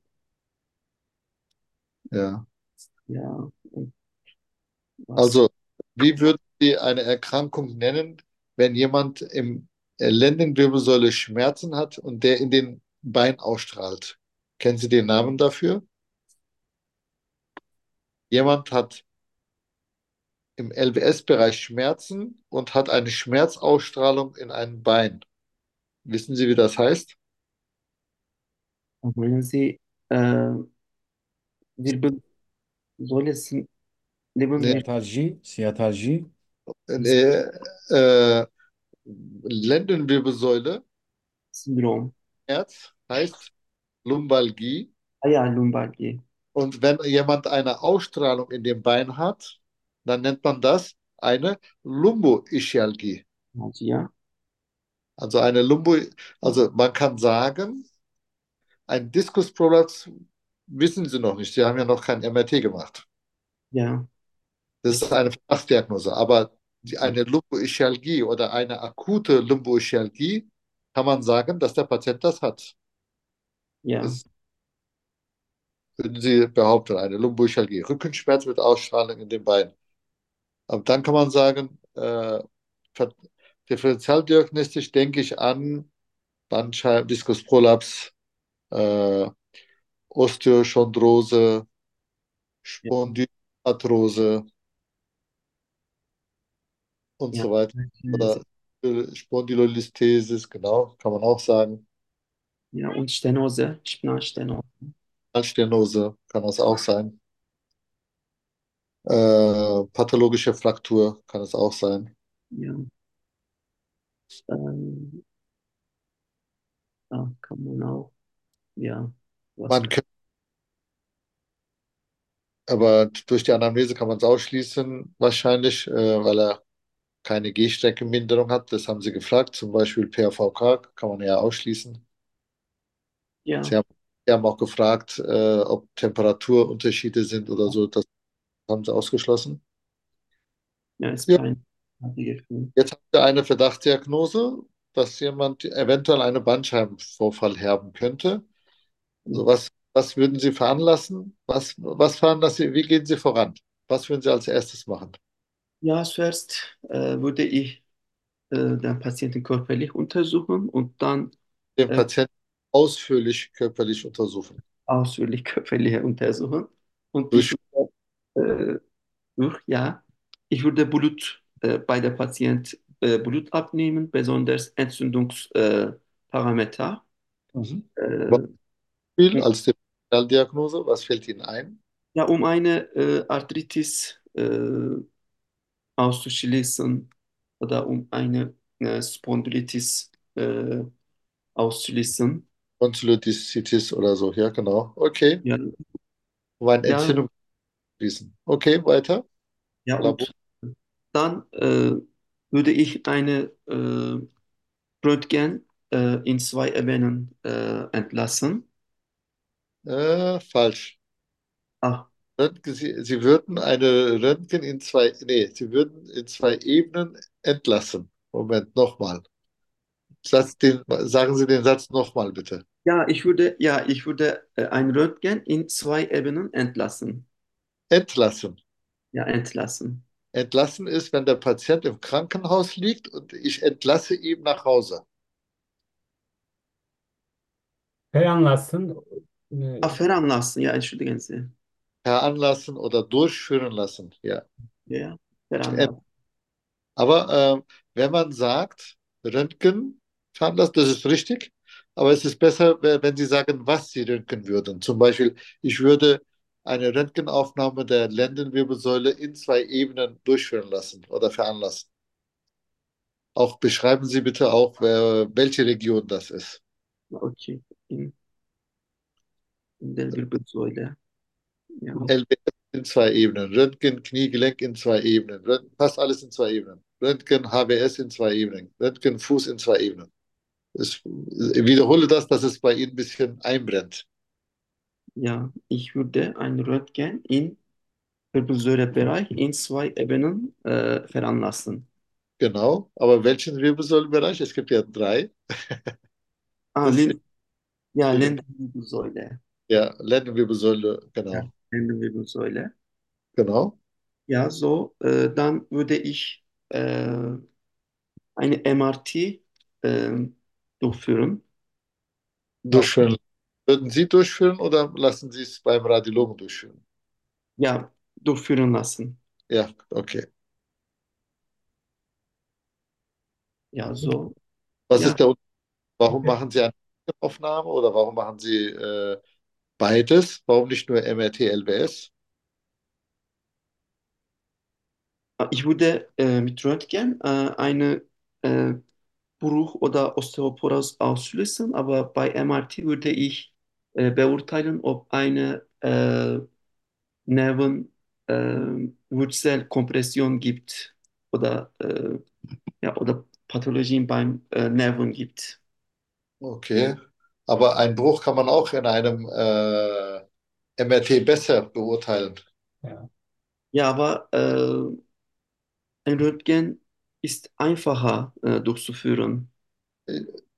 ja. Ja, und was? Also, wie würden Sie eine Erkrankung nennen, wenn jemand im äh, Lendenwirbelsäule Schmerzen hat und der in den Bein ausstrahlt? Kennen Sie den Namen dafür? Jemand hat im L B S-Bereich Schmerzen und hat eine Schmerzausstrahlung in einem Bein. Wissen Sie, wie das heißt? Meinen Sie, äh, Wirbelsäule sind Nee, Lebensmittelsyndrom? Siyatalji, siyatalji. nee, äh, Lendenwirbelsäule, Herz heißt Lumbalgie. Ah ja, Lumbalgie. Und wenn jemand eine Ausstrahlung in dem Bein hat, dann nennt man das eine Lumboischialgie. Also, ja, Also eine Lumbo, also man kann sagen, ein Diskusprolaps wissen Sie noch nicht. Sie haben ja noch kein M R T gemacht. ja, Das ist eine Fachdiagnose. Aber die, eine Lumboischialgie oder eine akute Lumboischialgie kann man sagen, dass der Patient das hat. Ja, Ist, würden Sie behaupten, eine Lumbalgie, Rückenschmerz mit Ausstrahlung in den Beinen. Aber dann kann man sagen, äh, ver- differentialdiagnostisch denke ich an Bandscheiben, Diskusprolaps, äh, Osteochondrose, ja, Spondylarthrose und ja. so weiter. Oder Spondylolisthesis, genau, kann man auch sagen. Ja, und Stenose, Spinalstenose. Stenose kann das auch sein. Äh, pathologische Fraktur kann es auch sein. Ja, ähm, da kann man auch, ja, was Man kann, könnte, aber durch die Anamnese kann man es ausschließen, wahrscheinlich, äh, weil er keine Gehstreckenminderung hat. Das haben Sie gefragt. Zum Beispiel P A V K kann man ja ausschließen. ja, Sie haben, Sie haben auch gefragt, äh, ob Temperaturunterschiede sind oder so. Das haben Sie ausgeschlossen. ja, ist Ja, kein Gefühl. jetzt haben wir eine Verdachtsdiagnose, dass jemand eventuell einen Bandscheibenvorfall haben könnte. Ja, Also was, was würden Sie veranlassen? Was, was veranlassen Sie? Wie gehen Sie voran? Was würden Sie als erstes machen? ja, zuerst äh, würde ich äh, den Patienten körperlich untersuchen und dann Den äh, Patienten ausführlich körperlich untersuchen. ausführlich körperlich untersuchen. Und ich Durch würde, äh, durch, ja, ich würde Blut äh, bei der Patient äh, Blut abnehmen, besonders Entzündungsparameter. Äh, Parameter. mhm. Was äh, viel als Differentialdiagnose? Was fällt Ihnen ein? ja, um eine äh, Arthritis äh, auszuschließen oder um eine äh, Spondylitis äh, auszuschließen. Spondylolisthesis oder so. Ja, genau. Okay. Ja, Um eine ja, Entzündung zu schließen. Okay, weiter. ja, Labor. und dann äh, würde ich eine äh, Röntgen äh, in zwei Ebenen äh, entlassen. Äh, falsch. Ah, Röntgen, Sie, Sie würden eine Röntgen in zwei, nee, Sie würden in zwei Ebenen entlassen. Moment, nochmal. Satz, den, sagen Sie den Satz nochmal bitte. ja, ich würde, ja, ich würde äh, ein Röntgen in zwei Ebenen entlassen. Entlassen. Ja, entlassen. Entlassen ist, wenn der Patient im Krankenhaus liegt und ich entlasse ihn nach Hause. Veranlassen. Äh, Ah, veranlassen, ja, entschuldigen Sie. Veranlassen oder durchführen lassen. Ja. Ja, veranlassen. Aber äh, wenn man sagt, Röntgen veranlasst, das ist richtig. Aber es ist besser, we- wenn Sie sagen, was Sie röntgen würden. Zum Beispiel, ich würde eine Röntgenaufnahme der Lendenwirbelsäule in zwei Ebenen durchführen lassen oder veranlassen. Auch beschreiben Sie bitte auch, äh, welche Region das ist. Okay, in, in der Wirbelsäule. Ja, L B S in zwei Ebenen, Röntgen, Kniegelenk in zwei Ebenen, Röntgen, fast alles in zwei Ebenen. Röntgen, H B S in zwei Ebenen, Röntgen, Fuß in zwei Ebenen. Ich wiederhole das, dass es bei Ihnen ein bisschen einbrennt. ja, ich würde ein Röntgen im Wirbelsäulebereich in zwei Ebenen äh, veranlassen. Genau. Aber welchen Wirbelsäulenbereich? Es gibt ja drei. Ah, Das ist Lend ja, die, Lendenwirbelsäule. ja, Lendenwirbelsäule, Ja, genau. Lendenwirbelsäule. Genau. Ja, so, äh, dann würde ich äh, eine M R T äh, durchführen lassen. Durchführen. Würden Sie durchführen oder lassen Sie es beim Radiologen durchführen? Ja, durchführen lassen. Ja, okay. Ja, so, Was ja. ist der Unterschied? Warum machen Sie eine Aufnahme oder warum machen Sie äh, beides? Warum nicht nur M R T, L B S? Ich würde äh, mit Röntgen äh, eine äh, Bruch oder Osteoporose ausschließen, aber bei M R T würde ich äh, beurteilen, ob eine äh, Nerven äh, Wurzelkompression gibt oder, äh, ja, oder Pathologien beim äh, Nerven gibt. Okay. Aber einen Bruch kann man auch in einem äh, M R T besser beurteilen. ja. Ja, aber äh, ein Röntgen ist einfacher äh, durchzuführen.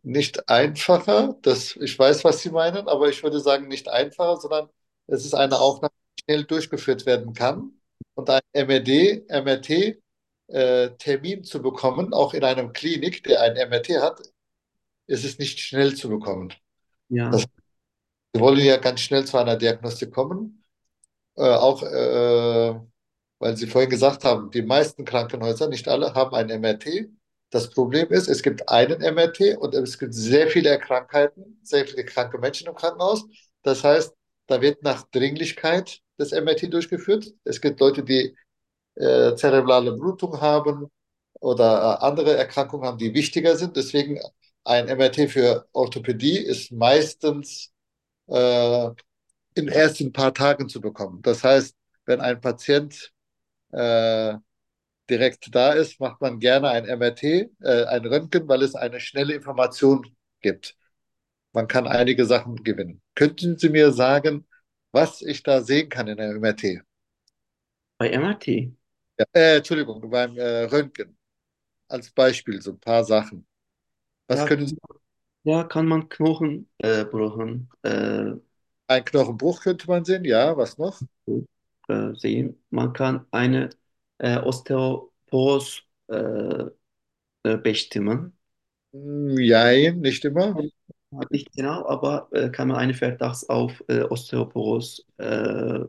nicht einfacher. Das, ich weiß, was Sie meinen, aber ich würde sagen nicht einfacher, sondern es ist eine Aufnahme, die schnell durchgeführt werden kann. Und ein M R D, M R T-Termin zu bekommen, auch in einem Klinik, der ein M R T hat, ist es nicht schnell zu bekommen. Das, Ja, wir wollen ja ganz schnell zu einer Diagnostik kommen. Äh, auch äh, weil Sie vorhin gesagt haben, die meisten Krankenhäuser, nicht alle, haben ein M R T. Das Problem ist, es gibt einen M R T und es gibt sehr viele Krankheiten, sehr viele kranke Menschen im Krankenhaus. Das heißt, da wird nach Dringlichkeit das M R T durchgeführt. Es gibt Leute, die äh, zerebrale Blutung haben oder äh, andere Erkrankungen haben, die wichtiger sind. Deswegen ein M R T für Orthopädie ist meistens äh, in ersten paar Tagen zu bekommen. Das heißt, wenn ein Patient äh, direkt da ist, macht man gerne ein M R T, äh, ein Röntgen, weil es eine schnelle Information gibt. Man kann einige Sachen gewinnen. Könnten Sie mir sagen, was ich da sehen kann in einem M R T? bei M R T. Ja, äh, Entschuldigung, beim äh, Röntgen. Als Beispiel so ein paar Sachen. Was Ja, können Sie? ja, kann man Knochen äh, brauchen, äh, Ein Knochenbruch könnte man sehen, ja, was noch? äh, sehen. Man kann eine äh, Osteoporose äh, äh, bestimmen. Hm, jein, nicht immer. Ja, nicht genau, aber äh, kann man einen Verdacht auf äh, Osteoporose äh,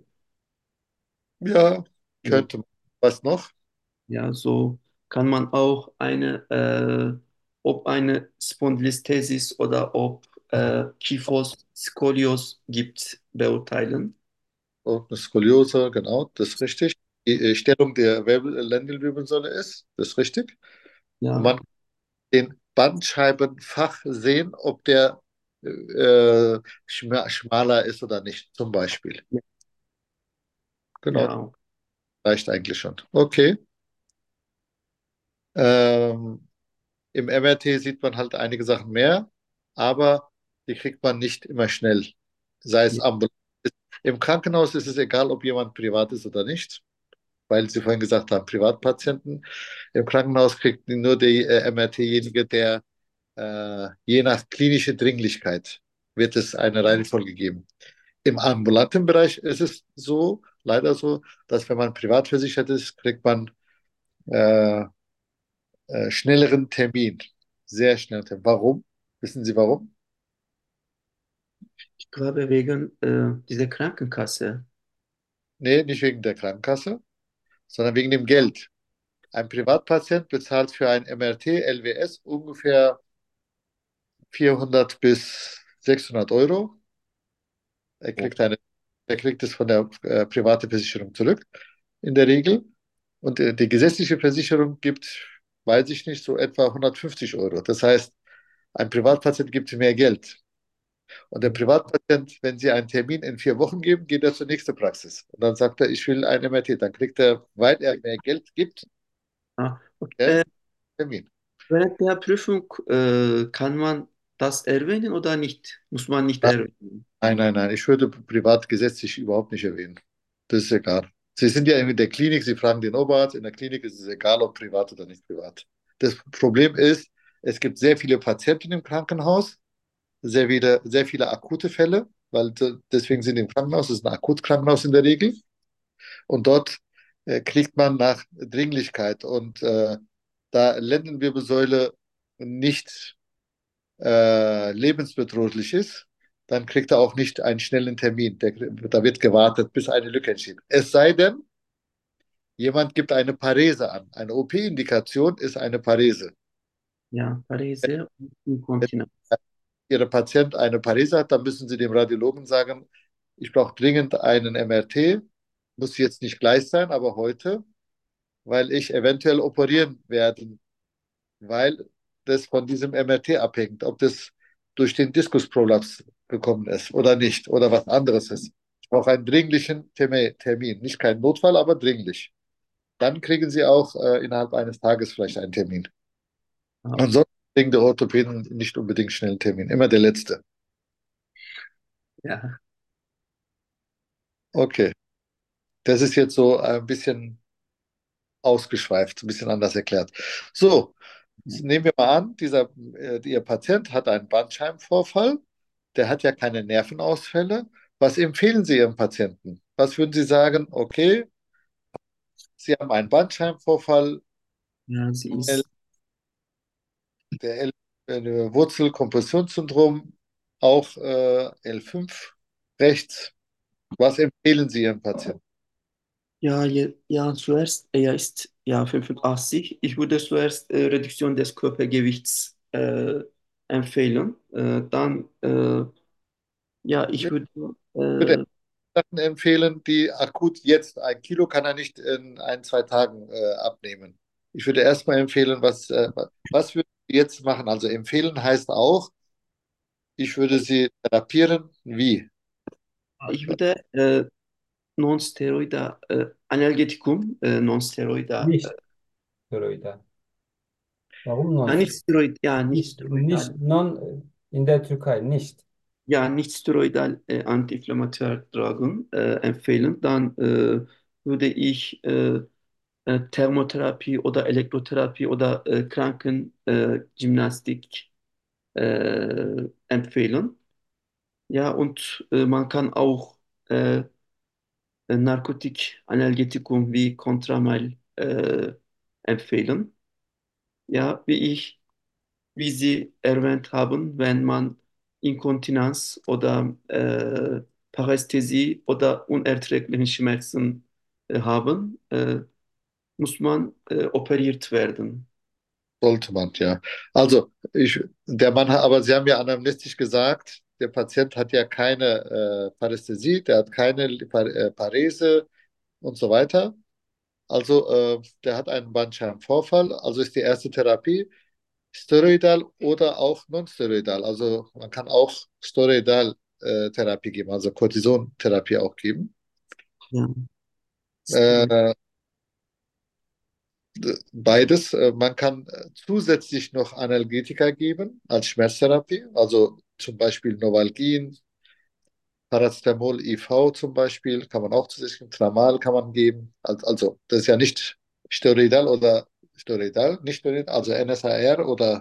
Ja, äh, könnte man. Was noch? ja, so kann man auch eine, äh, ob eine Spondylolisthesis oder ob äh, Kyphos, Skolios gibt, beurteilen. Und eine Skoliose, genau, das ist richtig. Die äh, Stellung der Wirbel Lendenwirbelsäule ist, das ist richtig. Und Ja, man kann den Bandscheibenfach sehen, ob der äh, schma- schmaler ist oder nicht, zum Beispiel. Genau, ja, reicht eigentlich schon. Okay. Ähm, Im M R T sieht man halt einige Sachen mehr, aber die kriegt man nicht immer schnell, sei es ja, ambulant. Im Krankenhaus ist es egal, ob jemand privat ist oder nicht, weil Sie vorhin gesagt haben, Privatpatienten. Im Krankenhaus kriegt nur die äh, M R T-jenige, der äh, je nach klinischer Dringlichkeit wird es eine Reihenfolge geben. Im ambulanten Bereich ist es so, leider so, dass wenn man privat versichert ist, kriegt man äh, äh, schnelleren Termin. Sehr schnell. Warum? Wissen Sie warum? ich glaube wegen äh, dieser Krankenkasse. Nee, nicht wegen der Krankenkasse, sondern wegen dem Geld. Ein Privatpatient bezahlt für ein M R T, L W S ungefähr vierhundert bis sechshundert Euro. Er Oh. kriegt eine, er kriegt es von der äh, privaten Versicherung zurück, in der Regel. Und äh, die gesetzliche Versicherung gibt, weiß ich nicht, so etwa hundertfünfzig Euro. Das heißt, ein Privatpatient gibt mehr Geld. Und der Privatpatient, wenn Sie einen Termin in vier Wochen geben, geht er zur nächsten Praxis. Und dann sagt er, ich will ein M R T. Dann kriegt er, weil er mehr Geld gibt, Ah, okay. er Äh, einen Termin. während der Prüfung äh, kann man das erwähnen oder nicht? Muss man nicht erwähnen? Nein, nein, nein. Ich würde privat gesetzlich überhaupt nicht erwähnen. Das ist egal. Sie sind ja in der Klinik, Sie fragen den Oberarzt. In der Klinik ist es egal, ob privat oder nicht privat. Das Problem ist, es gibt sehr viele Patienten im Krankenhaus, sehr viele, sehr viele akute Fälle, weil d- deswegen sind die im Krankenhaus, es ist ein Akutkrankenhaus in der Regel. Und dort äh, kriegt man nach Dringlichkeit. Und äh, da Lendenwirbelsäule nicht äh, lebensbedrohlich ist, dann kriegt er auch nicht einen schnellen Termin. Der, da wird gewartet, bis eine Lücke entsteht. Es sei denn, jemand gibt eine Parese an. Eine O P-Indikation ist eine Parese. Ja, Parese und Wenn Inkontinenz. Ihr Patient eine Parese hat, dann müssen Sie dem Radiologen sagen, ich brauche dringend einen M R T. Muss jetzt nicht gleich sein, aber heute, weil ich eventuell operieren werden, weil das von diesem M R T abhängt, ob das durch den Diskusprolaps gekommen ist oder nicht oder was anderes ist. Ich brauche einen dringlichen Termin, nicht keinen Notfall, aber dringlich. Dann kriegen Sie auch äh, innerhalb eines Tages vielleicht einen Termin. Ah, Ansonsten kriegen die Orthopäden nicht unbedingt schnell einen Termin, immer der letzte. ja, Okay, das ist jetzt so ein bisschen ausgeschweift, ein bisschen anders erklärt. So, nehmen wir mal an, dieser, äh, Ihr Patient hat einen Bandscheibenvorfall, der hat ja keine Nervenausfälle. Was empfehlen Sie Ihrem Patienten? Was würden Sie sagen? Okay, Sie haben einen Bandscheibenvorfall, Ja, sie L, ist, der L, äh, Wurzelkompressionssyndrom, auch äh, L fünf rechts. Was empfehlen Sie Ihrem Patienten? ja, ja, ja, zuerst, er ist ja fünfundachtzig. Ich würde zuerst äh, Reduktion des Körpergewichts äh, empfehlen. Äh, dann, äh, ja, ich Ich würde, würde äh, Sachen empfehlen, die akut jetzt, ein Kilo kann er nicht in ein, zwei Tagen äh, abnehmen. Ich würde erstmal empfehlen, was, äh, was würden Sie jetzt machen? Also empfehlen heißt auch, ich würde Sie therapieren. Wie? ich würde äh, Non-Steroida, äh, Analgetikum, äh, Non-Steroida, äh, Nicht Steroidal. Warum ja, non? nicht Steroid, ja, nicht Nicht, Steroidal, nicht non in der Türkei, nicht. ja, nicht Steroidal äh, Anti-Inflammatoren äh, empfehlen. Dann äh, würde ich äh, äh, Thermotherapie oder Elektrotherapie oder äh, Krankengymnastik äh, empfehlen. Ja, und äh, man kann auch äh, Narkotik, Analgetikum wie Contramal äh, empfehlen. Ja, wie ich, wie Sie erwähnt haben, wenn man Inkontinenz oder äh, Parästhesie oder unerträgliche Schmerzen äh, haben, äh, muss man äh, operiert werden. Sollte man, ja. Also, ich, der Mann, hat- aber Sie haben ja anamnestisch gesagt, der Patient hat ja keine äh, Parästhesie, der hat keine Pa- äh, Parese und so weiter. Also, äh, der hat einen Bandscheibenvorfall. Also ist die erste Therapie steroidal oder auch non-steroidal. Also man kann auch steroidal äh, Therapie geben, also Cortisontherapie auch geben. Ja, Äh, Beides. Äh, man kann äh, zusätzlich noch Analgetika geben als Schmerztherapie, also zum Beispiel Novalgin, Paracetamol I V zum Beispiel, kann man auch zusätzlich geben. Tramal kann man geben. Also, also das ist ja nicht steroidal oder steroidal, nicht steroidal, also N S A R oder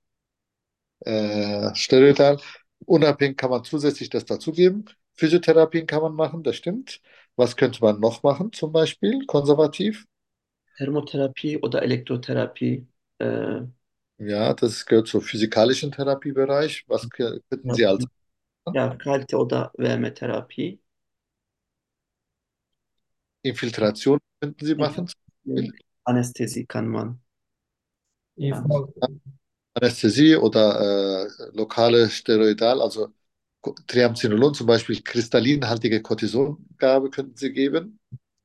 äh, steroidal. Unabhängig kann man zusätzlich das dazugeben. Physiotherapien kann man machen, das stimmt. Was könnte man noch machen, zum Beispiel konservativ? Thermotherapie oder Elektrotherapie. Äh, Ja, das gehört zum physikalischen Therapiebereich. Was kö- könnten ja, Sie als ja, Kälte- oder Wärmetherapie. Infiltration könnten Sie machen? Zum Beispiel? Anästhesie kann man. Ja, I V, Anästhesie oder äh, lokale Steroidal, also Ko- Triamcinolon, zum Beispiel kristallinhaltige Cortisongabe könnten Sie geben.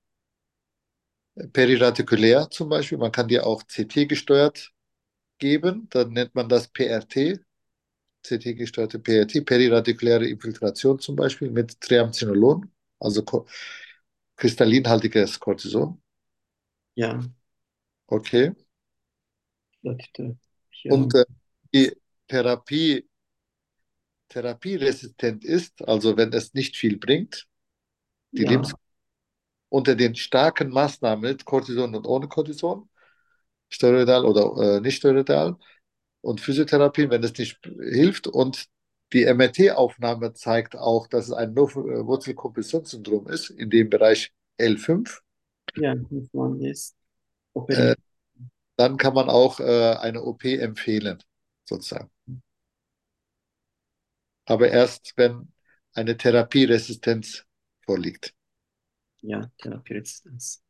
Periradikular zum Beispiel, man kann die auch C T gesteuert geben, dann nennt man das P R T, C T-gesteuerte P R T, periradikuläre Infiltration zum Beispiel mit Triamcinolon, also ko- kristallinhaltiges Cortison. ja, Okay. Leute. Ja, Und äh, die Therapie therapieresistent ist, also wenn es nicht viel bringt, die Lebens ja, unter den starken Maßnahmen mit Cortison und ohne Cortison, steroidal oder äh, nicht steroidal und Physiotherapie, wenn es nicht hilft und die M R T-Aufnahme zeigt auch, dass es ein Wurzelkompressionssyndrom ist, in dem Bereich L fünf, ja, muss man jetzt äh, operieren. dann kann man auch äh, eine O P empfehlen, sozusagen. Aber erst, wenn eine Therapieresistenz vorliegt. Ja, Therapieresistenz.